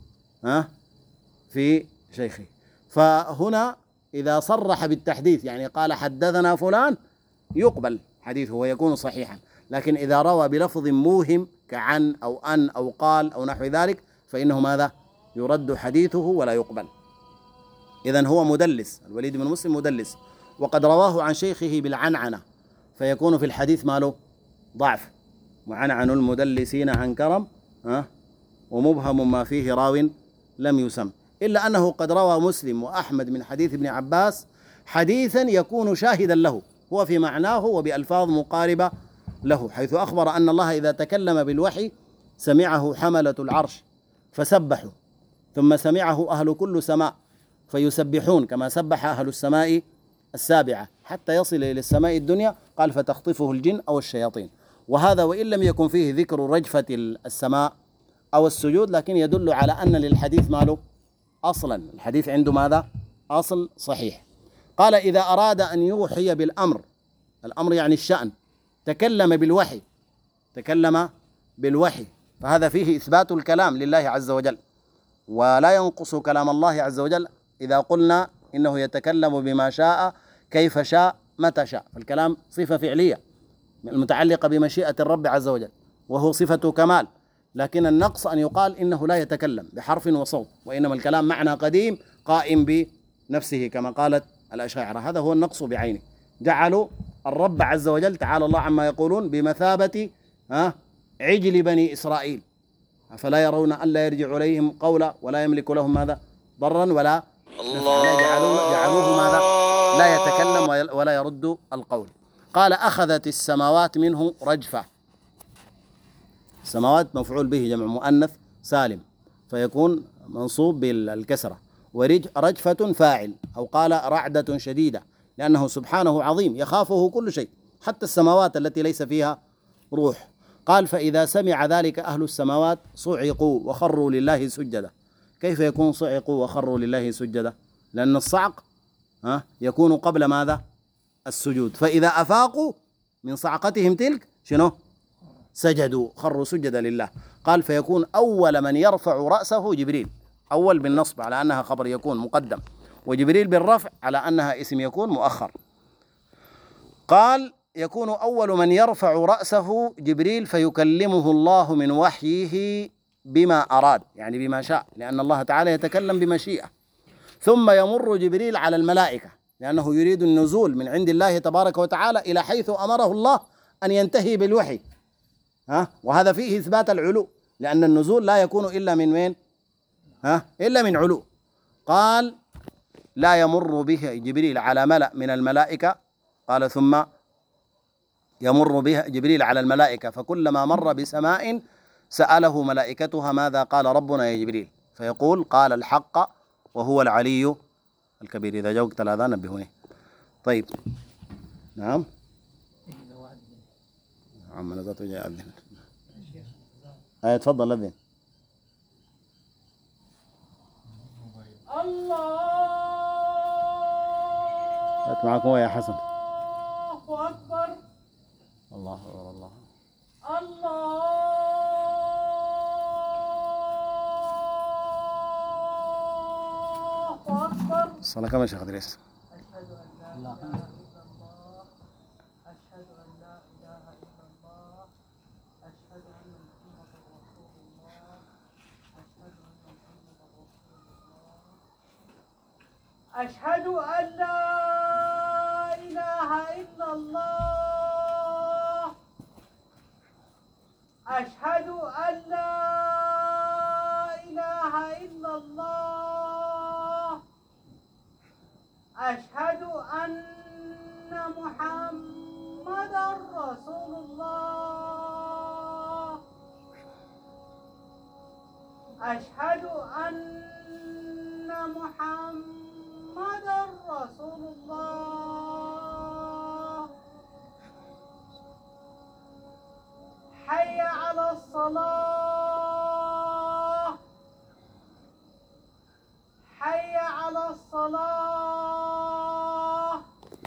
في شيخه. فهنا إذا صرح بالتحديث يعني قال حدثنا فلان يقبل حديثه ويكون صحيحا، لكن إذا روى بلفظ موهم كعن أو أن أو قال أو نحو ذلك فإنه ماذا؟ يرد حديثه ولا يقبل. إذن هو مدلس، الوليد بن مسلم مدلس، وقد رواه عن شيخه بالعنعنة، فيكون في الحديث ماله؟ ضعف. وعنعن المدلسين عن كرم ومبهم ما فيه راو لم يسم، إلا أنه قد روى مسلم وأحمد من حديث ابن عباس حديثا يكون شاهدا له، هو في معناه وبألفاظ مقاربة له، حيث أخبر أن الله إذا تكلم بالوحي سمعه حملة العرش فسبحوا، ثم سمعه أهل كل سماء فيسبحون كما سبح أهل السماء السابعة حتى يصل إلى السماء الدنيا، قال فتخطفه الجن أو الشياطين. وهذا وإن لم يكن فيه ذكر رجفة السماء أو السجود، لكن يدل على أن للحديث ماله أصلا، الحديث عنده ماذا؟ أصل صحيح. قال: إذا أراد أن يوحي بالأمر، الأمر يعني الشأن، تكلم بالوحي، فهذا فيه إثبات الكلام لله عز وجل، ولا ينقص كلام الله عز وجل إذا قلنا إنه يتكلم بما شاء كيف شاء متى شاء، فالكلام صفة فعلية المتعلقة بمشيئة الرب عز وجل، وهو صفة كمال، لكن النقص أن يقال إنه لا يتكلم بحرف وصوت، وإنما الكلام معنى قديم قائم بنفسه كما قالت الأشاعرة. هذا هو النقص بعينه، جعلوا الرب عز وجل تعالى الله عما يقولون بمثابة عجل بني إسرائيل، أفلا يرون أن لا يرجع إليهم قولا ولا يملك لهم ماذا؟ ضرا ولا نفعا. جعلوه ماذا؟ لا يتكلم ولا يرد القول. قال: أخذت السماوات منه رجفة. السماوات مفعول به جمع مؤنث سالم، فيكون منصوب بالكسرة، ورجفة فاعل، أو قال رعدة شديدة، لأنه سبحانه عظيم يخافه كل شيء حتى السماوات التي ليس فيها روح. قال: فإذا سمع ذلك أهل السماوات صعقوا وخروا لله سجدا. كيف يكون صعقوا وخروا لله سجدا؟ لأن الصعق يكون قبل ماذا؟ السجود، فإذا أفاقوا من صعقتهم تلك شنو؟ سجدوا، خروا سجدا لله. قال: فيكون أول من يرفع رأسه جبريل، أول بالنصب على أنها خبر يكون مقدم، وجبريل بالرفع على أنها اسم يكون مؤخر. قال: يكون أول من يرفع رأسه جبريل فيكلمه الله من وحيه بما أراد، يعني بما شاء، لأن الله تعالى يتكلم بمشيئة. ثم يمر جبريل على الملائكة، لأنه يريد النزول من عند الله تبارك وتعالى إلى حيث أمره الله أن ينتهي بالوحي، وهذا فيه إثبات العلو، لأن النزول لا يكون إلا من وين؟ إلا من علو. قال: لا يمر به جبريل على ملأ من الملائكة. قال: ثم يمر به جبريل على الملائكة، فكلما مر بسماء سأله ملائكتها ماذا قال ربنا يا جبريل، فيقول: قال الحق وهو العلي الكبير. إذا جاء وقت الأذان نبهوني. طيب، نعم أنا ذاته جاي أذن. تفضل أذن. معكم يا حسن. الله أكبر. الله أكبر. الله الله أكبر. الصلاة كم يا شيخ إدريس؟ أشهد أن لا إله إلا الله. أشهد أن لا إله إلا الله. أشهد أن محمدا رسول الله. أشهد أن محمدا رسول الله. أشهد أن لا إله إلا الله. أشهد أن لا إله إلا الله. أشهد أن محمدا رسول الله. أشهد أن محمدا رسول الله. حي على الصلاة. حي على الصلاة.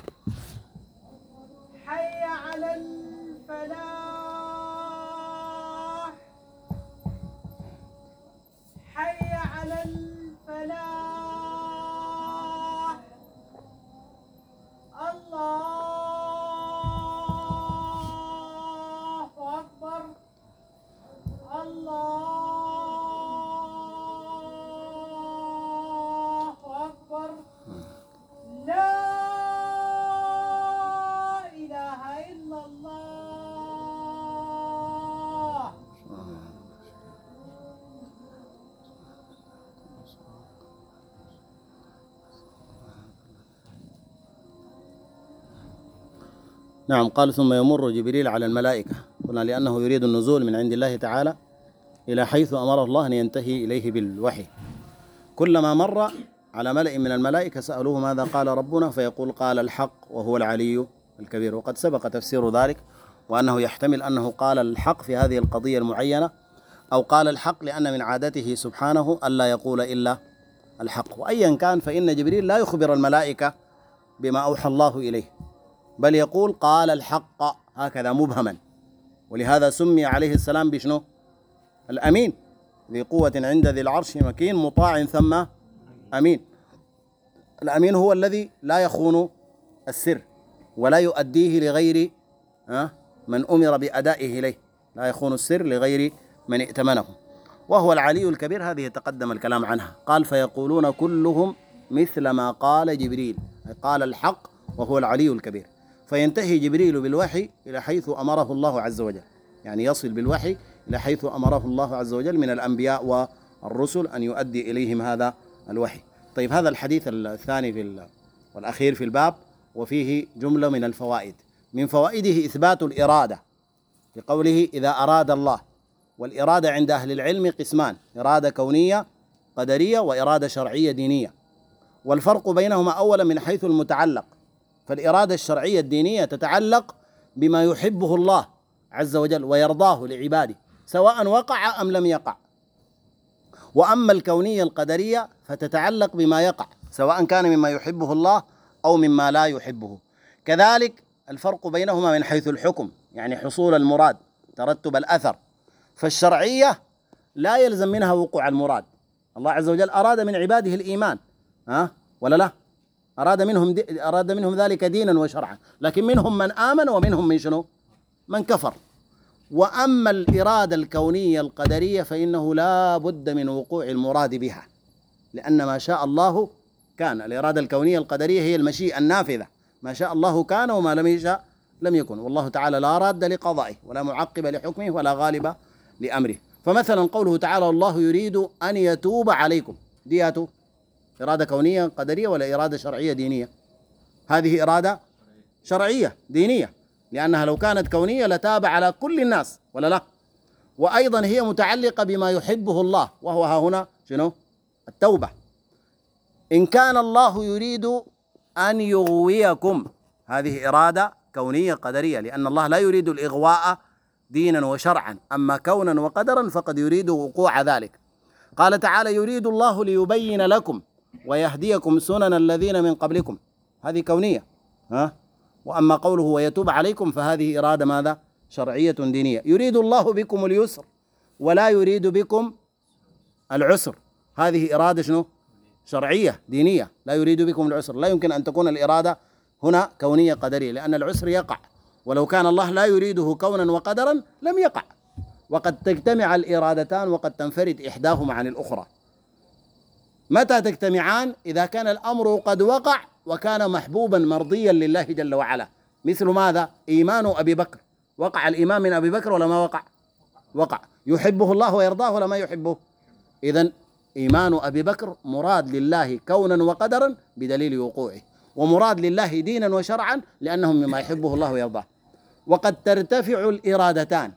حي على الفلاح. حي على الفلاح. الله أكبر. الله أكبر. لا إله إلا الله. نعم. قال ثم يمر جبريل على الملائكة، قلنا لأنه يريد النزول من عند الله تعالى إلى حيث أمره الله أن ينتهي إليه بالوحي. كلما مر على ملأ من الملائكة سألوه ماذا قال ربنا، فيقول قال الحق وهو العلي الكبير. وقد سبق تفسير ذلك، وأنه يحتمل أنه قال الحق في هذه القضية المعينة، أو قال الحق لأن من عادته سبحانه ألا يقول إلا الحق. وأيا كان فإن جبريل لا يخبر الملائكة بما أوحى الله إليه، بل يقول قال الحق هكذا مبهما. ولهذا سمي عليه السلام بشنو؟ الأمين، ذي قوة عند ذي العرش مكين مطاع ثم أمين. الأمين هو الذي لا يخون السر ولا يؤديه لغير من أمر بأدائه إليه، لا يخون السر لغير من ائتمنه. وهو العلي الكبير، هذه تقدم الكلام عنها. قال فيقولون كلهم مثل ما قال جبريل، قال الحق وهو العلي الكبير. فينتهي جبريل بالوحي إلى حيث أمره الله عز وجل، يعني يصل بالوحي إلى حيث أمره الله عز وجل من الأنبياء والرسل أن يؤدي إليهم هذا الوحي. طيب، هذا الحديث الثاني والأخير في الباب، وفيه جملة من الفوائد. من فوائده إثبات الإرادة بقوله إذا أراد الله. والإرادة عند أهل العلم قسمان: إرادة كونية قدرية، وإرادة شرعية دينية. والفرق بينهما أولا من حيث المتعلق. فالإرادة الشرعية الدينية تتعلق بما يحبه الله عز وجل ويرضاه لعباده، سواء وقع أم لم يقع. وأما الكونية القدرية فتتعلق بما يقع، سواء كان مما يحبه الله أو مما لا يحبه. كذلك الفرق بينهما من حيث الحكم، يعني حصول المراد، ترتب الأثر. فالشرعية لا يلزم منها وقوع المراد. الله عز وجل أراد من عباده الإيمان، ولا لا؟ أراد منهم ذلك دينا وشرعا، لكن منهم من آمن ومنهم من شنو؟ من كفر. وأما الإرادة الكونية القدرية فإنه لا بد من وقوع المراد بها، لأن ما شاء الله كان. الإرادة الكونية القدرية هي المشيئة النافذة، ما شاء الله كان وما لم يشاء لم يكن. والله تعالى لا راد لقضائه ولا معقب لحكمه ولا غالب لأمره. فمثلا قوله تعالى الله يريد أن يتوب عليكم، دياته إرادة كونية قدرية ولا إرادة شرعية دينية؟ هذه إرادة شرعية دينية، لأنها لو كانت كونية لتاب على كل الناس، ولا لا؟ وأيضا هي متعلقة بما يحبه الله، وهو ها هنا شنو؟ التوبة. إن كان الله يريد أن يغويكم، هذه إرادة كونية قدرية، لأن الله لا يريد الإغواء دينا وشرعا، أما كونا وقدرا فقد يريد وقوع ذلك. قال تعالى يريد الله ليبين لكم ويهديكم سنن الذين من قبلكم، هذه كونية. ها؟ وأما قوله ويتوب عليكم فهذه إرادة ماذا؟ شرعية دينية. يريد الله بكم اليسر ولا يريد بكم العسر، هذه إرادة شنو؟ شرعية دينية. لا يريد بكم العسر، لا يمكن أن تكون الإرادة هنا كونية قدرية، لأن العسر يقع، ولو كان الله لا يريده كونا وقدرا لم يقع. وقد تجتمع الإرادتان وقد تنفرد إحداهما عن الأخرى. متى تجتمعان؟ إذا كان الأمر قد وقع وكان محبوبا مرضيا لله جل وعلا. مثل ماذا؟ إيمان أبي بكر، وقع الإيمان من أبي بكر ولا ما وقع؟ وقع. يحبه الله ويرضاه ولا ما يحبه؟ إذن إيمان أبي بكر مراد لله كونا وقدرا بدليل وقوعه، ومراد لله دينا وشرعا لأنه مما يحبه الله ويرضاه. وقد ترتفع الإرادتان،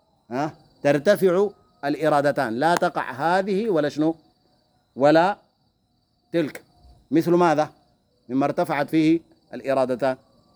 ترتفع الإرادتان، لا تقع هذه ولا شنو ولا تلك. مثل ماذا؟ مما ارتفعت فيه الإرادتان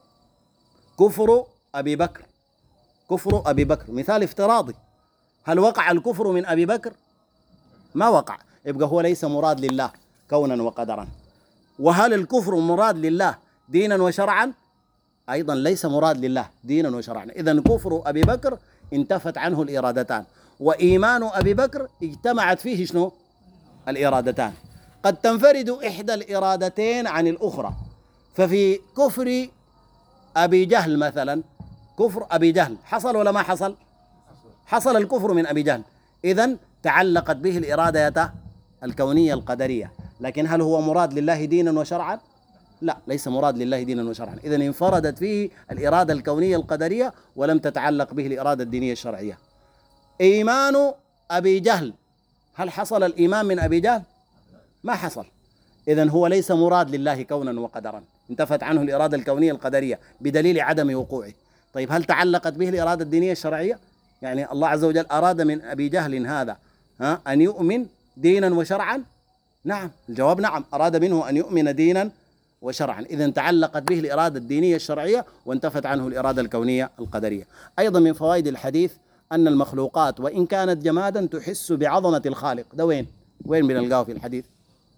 كفر أبي بكر. كفر أبي بكر مثال افتراضي. هل وقع الكفر من أبي بكر؟ ما وقع، يبقى هو ليس مراد لله كونا وقدرا. وهل الكفر مراد لله دينا وشرعا؟ أيضا ليس مراد لله دينا وشرعا. إذن كفر أبي بكر انتفت عنه الإرادتان، وإيمان أبي بكر اجتمعت فيه شنو؟ الإرادتان. قد تنفرد إحدى الإرادتين عن الأخرى. ففي كفر أبي جهل مثلا، كفر أبي جهل حصل ولا ما حصل؟ حصل الكفر من أبي جهل، إذن تعلقت به الإرادة الكونية القدرية. لكن هل هو مراد لله دينا وشرعا؟ لا، ليس مراد لله دينا وشرعا. إذن انفردت فيه الإرادة الكونية القدرية ولم تتعلق به الإرادة الدينية الشرعية. إيمان أبي جهل، هل حصل الإيمان من أبي جهل؟ ما حصل. إذن هو ليس مراد لله كونا وقدرا، انتفت عنه الإرادة الكونية القدرية بدليل عدم وقوعه. طيب هل تعلقت به الإرادة الدينية الشرعية؟ يعني الله عز وجل أراد من أبي جهل هذا أن يؤمن دينا وشرعا؟ نعم، الجواب نعم، أراد منه أن يؤمن دينا وشرعا. إذن تعلقت به الإرادة الدينية الشرعية وانتفت عنه الإرادة الكونية القدرية. أيضا من فوائد الحديث أن المخلوقات وإن كانت جمادا تحس بعظمة الخالق. ده وين بنلقاه في الحديث؟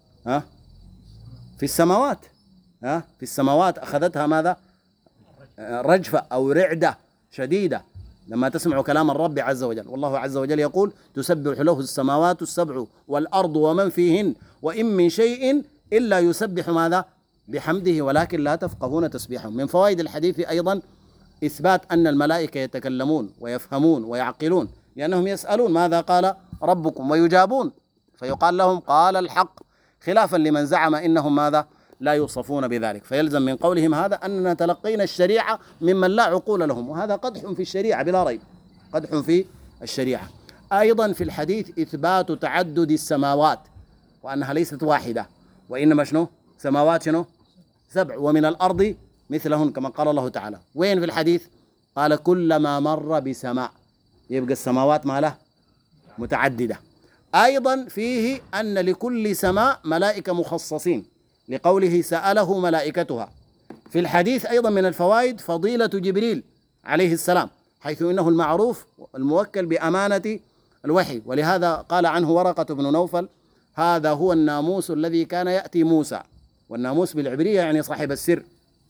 في السماوات. في السماوات أخذتها ماذا؟ رجفة أو رعدة شديدة لما تسمع كلام الرب عز وجل. والله عز وجل يقول تسبح له السماوات السبع والأرض ومن فيهن وإن من شيء إلا يسبح ماذا؟ بحمده ولكن لا تفقهون تسبيحهم. من فوائد الحديث أيضا إثبات أن الملائكة يتكلمون ويفهمون ويعقلون، لأنهم يسألون ماذا قال ربكم ويجابون، فيقال لهم قال الحق، خلافا لمن زعم إنهم ماذا؟ لا يوصفون بذلك. فيلزم من قولهم هذا أننا تلقينا الشريعة ممن لا عقول لهم، وهذا قدح في الشريعة بلا ريب، قدح في الشريعة. أيضا في الحديث إثبات تعدد السماوات، وأنها ليست واحدة وإنما شنو؟ سماوات شنو؟ 7، ومن الأرض مثلهن كما قال الله تعالى. وين في الحديث؟ قال كلما مر بسماء، يبقى السماوات ما له متعددة. أيضا فيه أن لكل سماء ملائكة مخصصين، لقوله سأله ملائكتها. في الحديث أيضا من الفوائد فضيلة جبريل عليه السلام، حيث إنه المعروف الموكل بأمانة الوحي، ولهذا قال عنه ورقة بن نوفل هذا هو الناموس الذي كان يأتي موسى، والناموس بالعبرية يعني صاحب السر.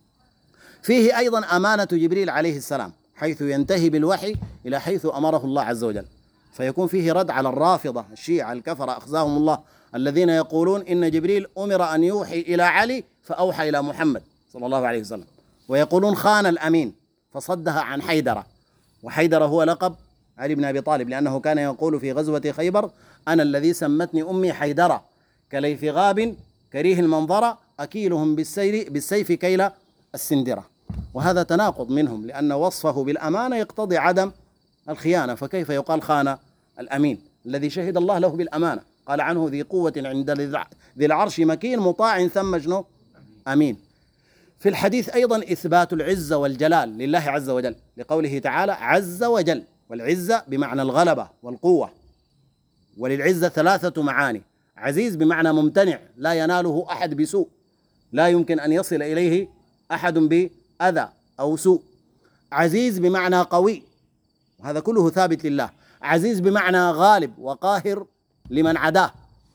فيه أيضا أمانة جبريل عليه السلام، حيث ينتهي بالوحي إلى حيث أمره الله عز وجل، فيكون فيه رد على الرافضة الشيعة الكفرة أخزاهم الله الذين يقولون إن جبريل أمر أن يوحي إلى علي فأوحى إلى محمد صلى الله عليه وسلم، ويقولون خان الأمين فصدها عن حيدرة، وحيدرة هو لقب علي بن أبي طالب، لأنه كان يقول في غزوة خيبر أنا الذي سمتني أمي حيدرة كليث غاب كريه المنظرة أكيلهم بالسيف كيل السندرة. وهذا تناقض منهم، لأن وصفه بالأمانة يقتضي عدم الخيانة، فكيف يقال خان الأمين الذي شهد الله له بالأمانة؟ قال عنه ذي قوة عند ذي العرش مكين مطاع ثم شنو؟ أمين. في الحديث أيضا إثبات العزة والجلال لله عز وجل، لقوله تعالى عز وجل، والعزة بمعنى الغلبة والقوة، وللعزة 3 معاني: عزيز بمعنى ممتنع لا يناله أحد بسوء، لا يمكن أن يصل إليه أحد بأذى أو سوء. عزيز بمعنى قوي، وهذا كله ثابت لله. عزيز بمعنى غالب وقاهر لمن عداه،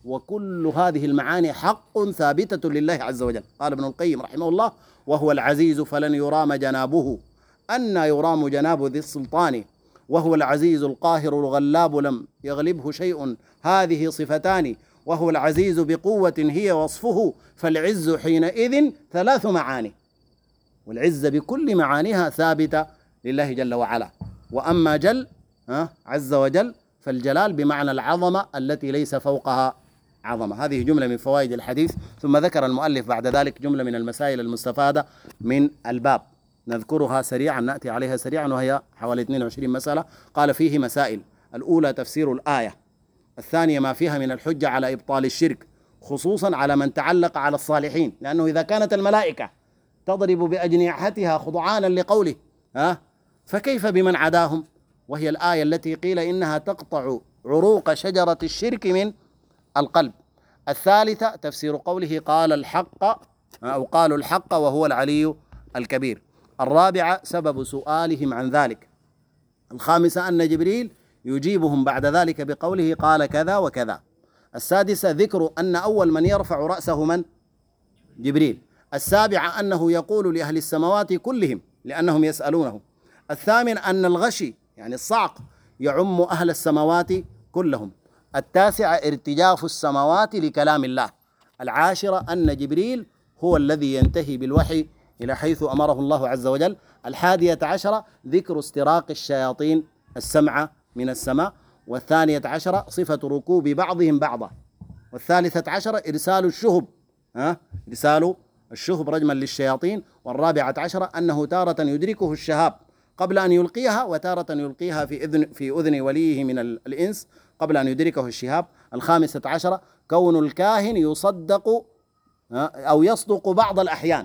وكل هذه المعاني حق ثابتة لله عز وجل. قال ابن القيم رحمه الله: وهو العزيز فلن يرام جنابه، أن يرام جناب ذي السلطان، وهو العزيز القاهر الغلاب لم يغلبه شيء، هذه صفتان، وهو العزيز بقوة هي وصفه، فالعز حينئذ 3 معاني، والعزة بكل معانيها ثابتة لله جل وعلا. وأما جل عز وجل فالجلال بمعنى العظمة التي ليس فوقها عظمة. هذه جملة من فوائد الحديث. ثم ذكر المؤلف بعد ذلك جملة من المسائل المستفادة من الباب، نذكرها سريعا، نأتي عليها سريعا، وهي حوالي 22 مسألة. قال فيه مسائل: الأولى تفسير الآية، الثانية ما فيها من الحجة على إبطال الشرك، خصوصا على من تعلق على الصالحين، لأنه إذا كانت الملائكة تضرب بأجنحتها خضعانا لقوله فكيف بمن عداهم؟ وهي الآية التي قيل إنها تقطع عروق شجرة الشرك من القلب. الثالثة تفسير قوله قال الحق أو قالوا الحق وهو العلي الكبير. الرابعة سبب سؤالهم عن ذلك. الخامسة أن جبريل يجيبهم بعد ذلك بقوله قال كذا وكذا. السادسة ذكر أن أول من يرفع رأسه من؟ جبريل. السابعة أنه يقول لأهل السماوات كلهم لأنهم يسألونه. الثامن أن الغشي يعني الصعق يعم أهل السماوات كلهم. التاسعة ارتجاف السماوات لكلام الله. العاشرة أن جبريل هو الذي ينتهي بالوحي إلى حيث أمره الله عز وجل. 11 ذكر استراق الشياطين السمع من السماء. 12 صفة ركوب بعضهم بعضا. 13 إرسال الشهب إرسال الشهب رجما للشياطين. 14 أنه تارة يدركه الشهاب قبل أن يلقيها، وتارة يلقيها في أذن وليه من الإنس قبل أن يدركه الشهاب. 15 كون الكاهن يصدق أو يصدق بعض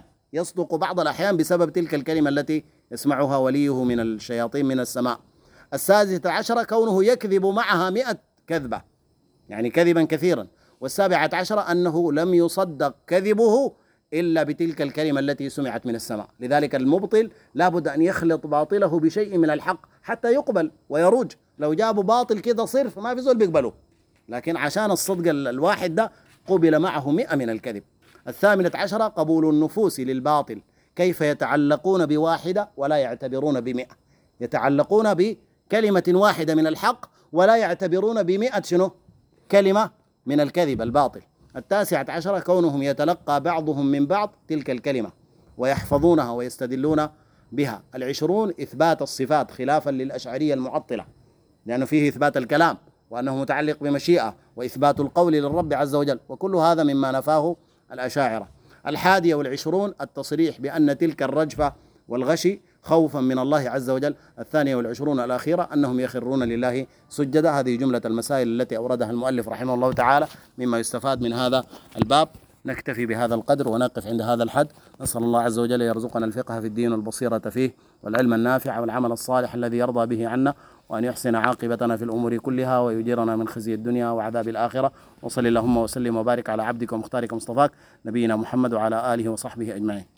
الأحيان بسبب تلك الكلمة التي يسمعها وليه من الشياطين من السماء. 16 كونه يكذب معها 100 كذبة، يعني كذبا كثيرا. 17 أنه لم يصدق كذبه إلا بتلك الكلمة التي سمعت من السماء. لذلك المبطل لابد أن يخلط باطله بشيء من الحق حتى يقبل ويروج. لو جابوا باطل كده صرف ما في زول بيقبله، لكن عشان الصدق الواحد ده قبل معه 100 من الكذب. 18 قبول النفوس للباطل، كيف يتعلقون بواحدة ولا يعتبرون ب100، يتعلقون بكلمة واحدة من الحق ولا يعتبرون ب100 كلمة من الكذب الباطل. 19 كونهم يتلقى بعضهم من بعض تلك الكلمة ويحفظونها ويستدلون بها. 20 إثبات الصفات خلافا للأشعرية المعطلة، لأنه فيه إثبات الكلام وأنه متعلق بمشيئة، وإثبات القول للرب عز وجل، وكل هذا مما نفاه الأشاعرة. 21 التصريح بأن تلك الرجفة والغشي خوفا من الله عز وجل. 22 الأخيرة أنهم يخرون لله سجدا. هذه جملة المسائل التي أوردها المؤلف رحمه الله تعالى مما يستفاد من هذا الباب. نكتفي بهذا القدر ونقف عند هذا الحد. نسأل الله عز وجل يرزقنا الفقه في الدين والبصيرة فيه والعلم النافع والعمل الصالح الذي يرضى به عنا، وأن يحسن عاقبتنا في الأمور كلها ويجيرنا من خزي الدنيا وعذاب الآخرة. وصل اللهم وسلم وبارك على عبدك ومختارك مصطفاك نبينا محمد وعلى آله وصحبه أجمعين.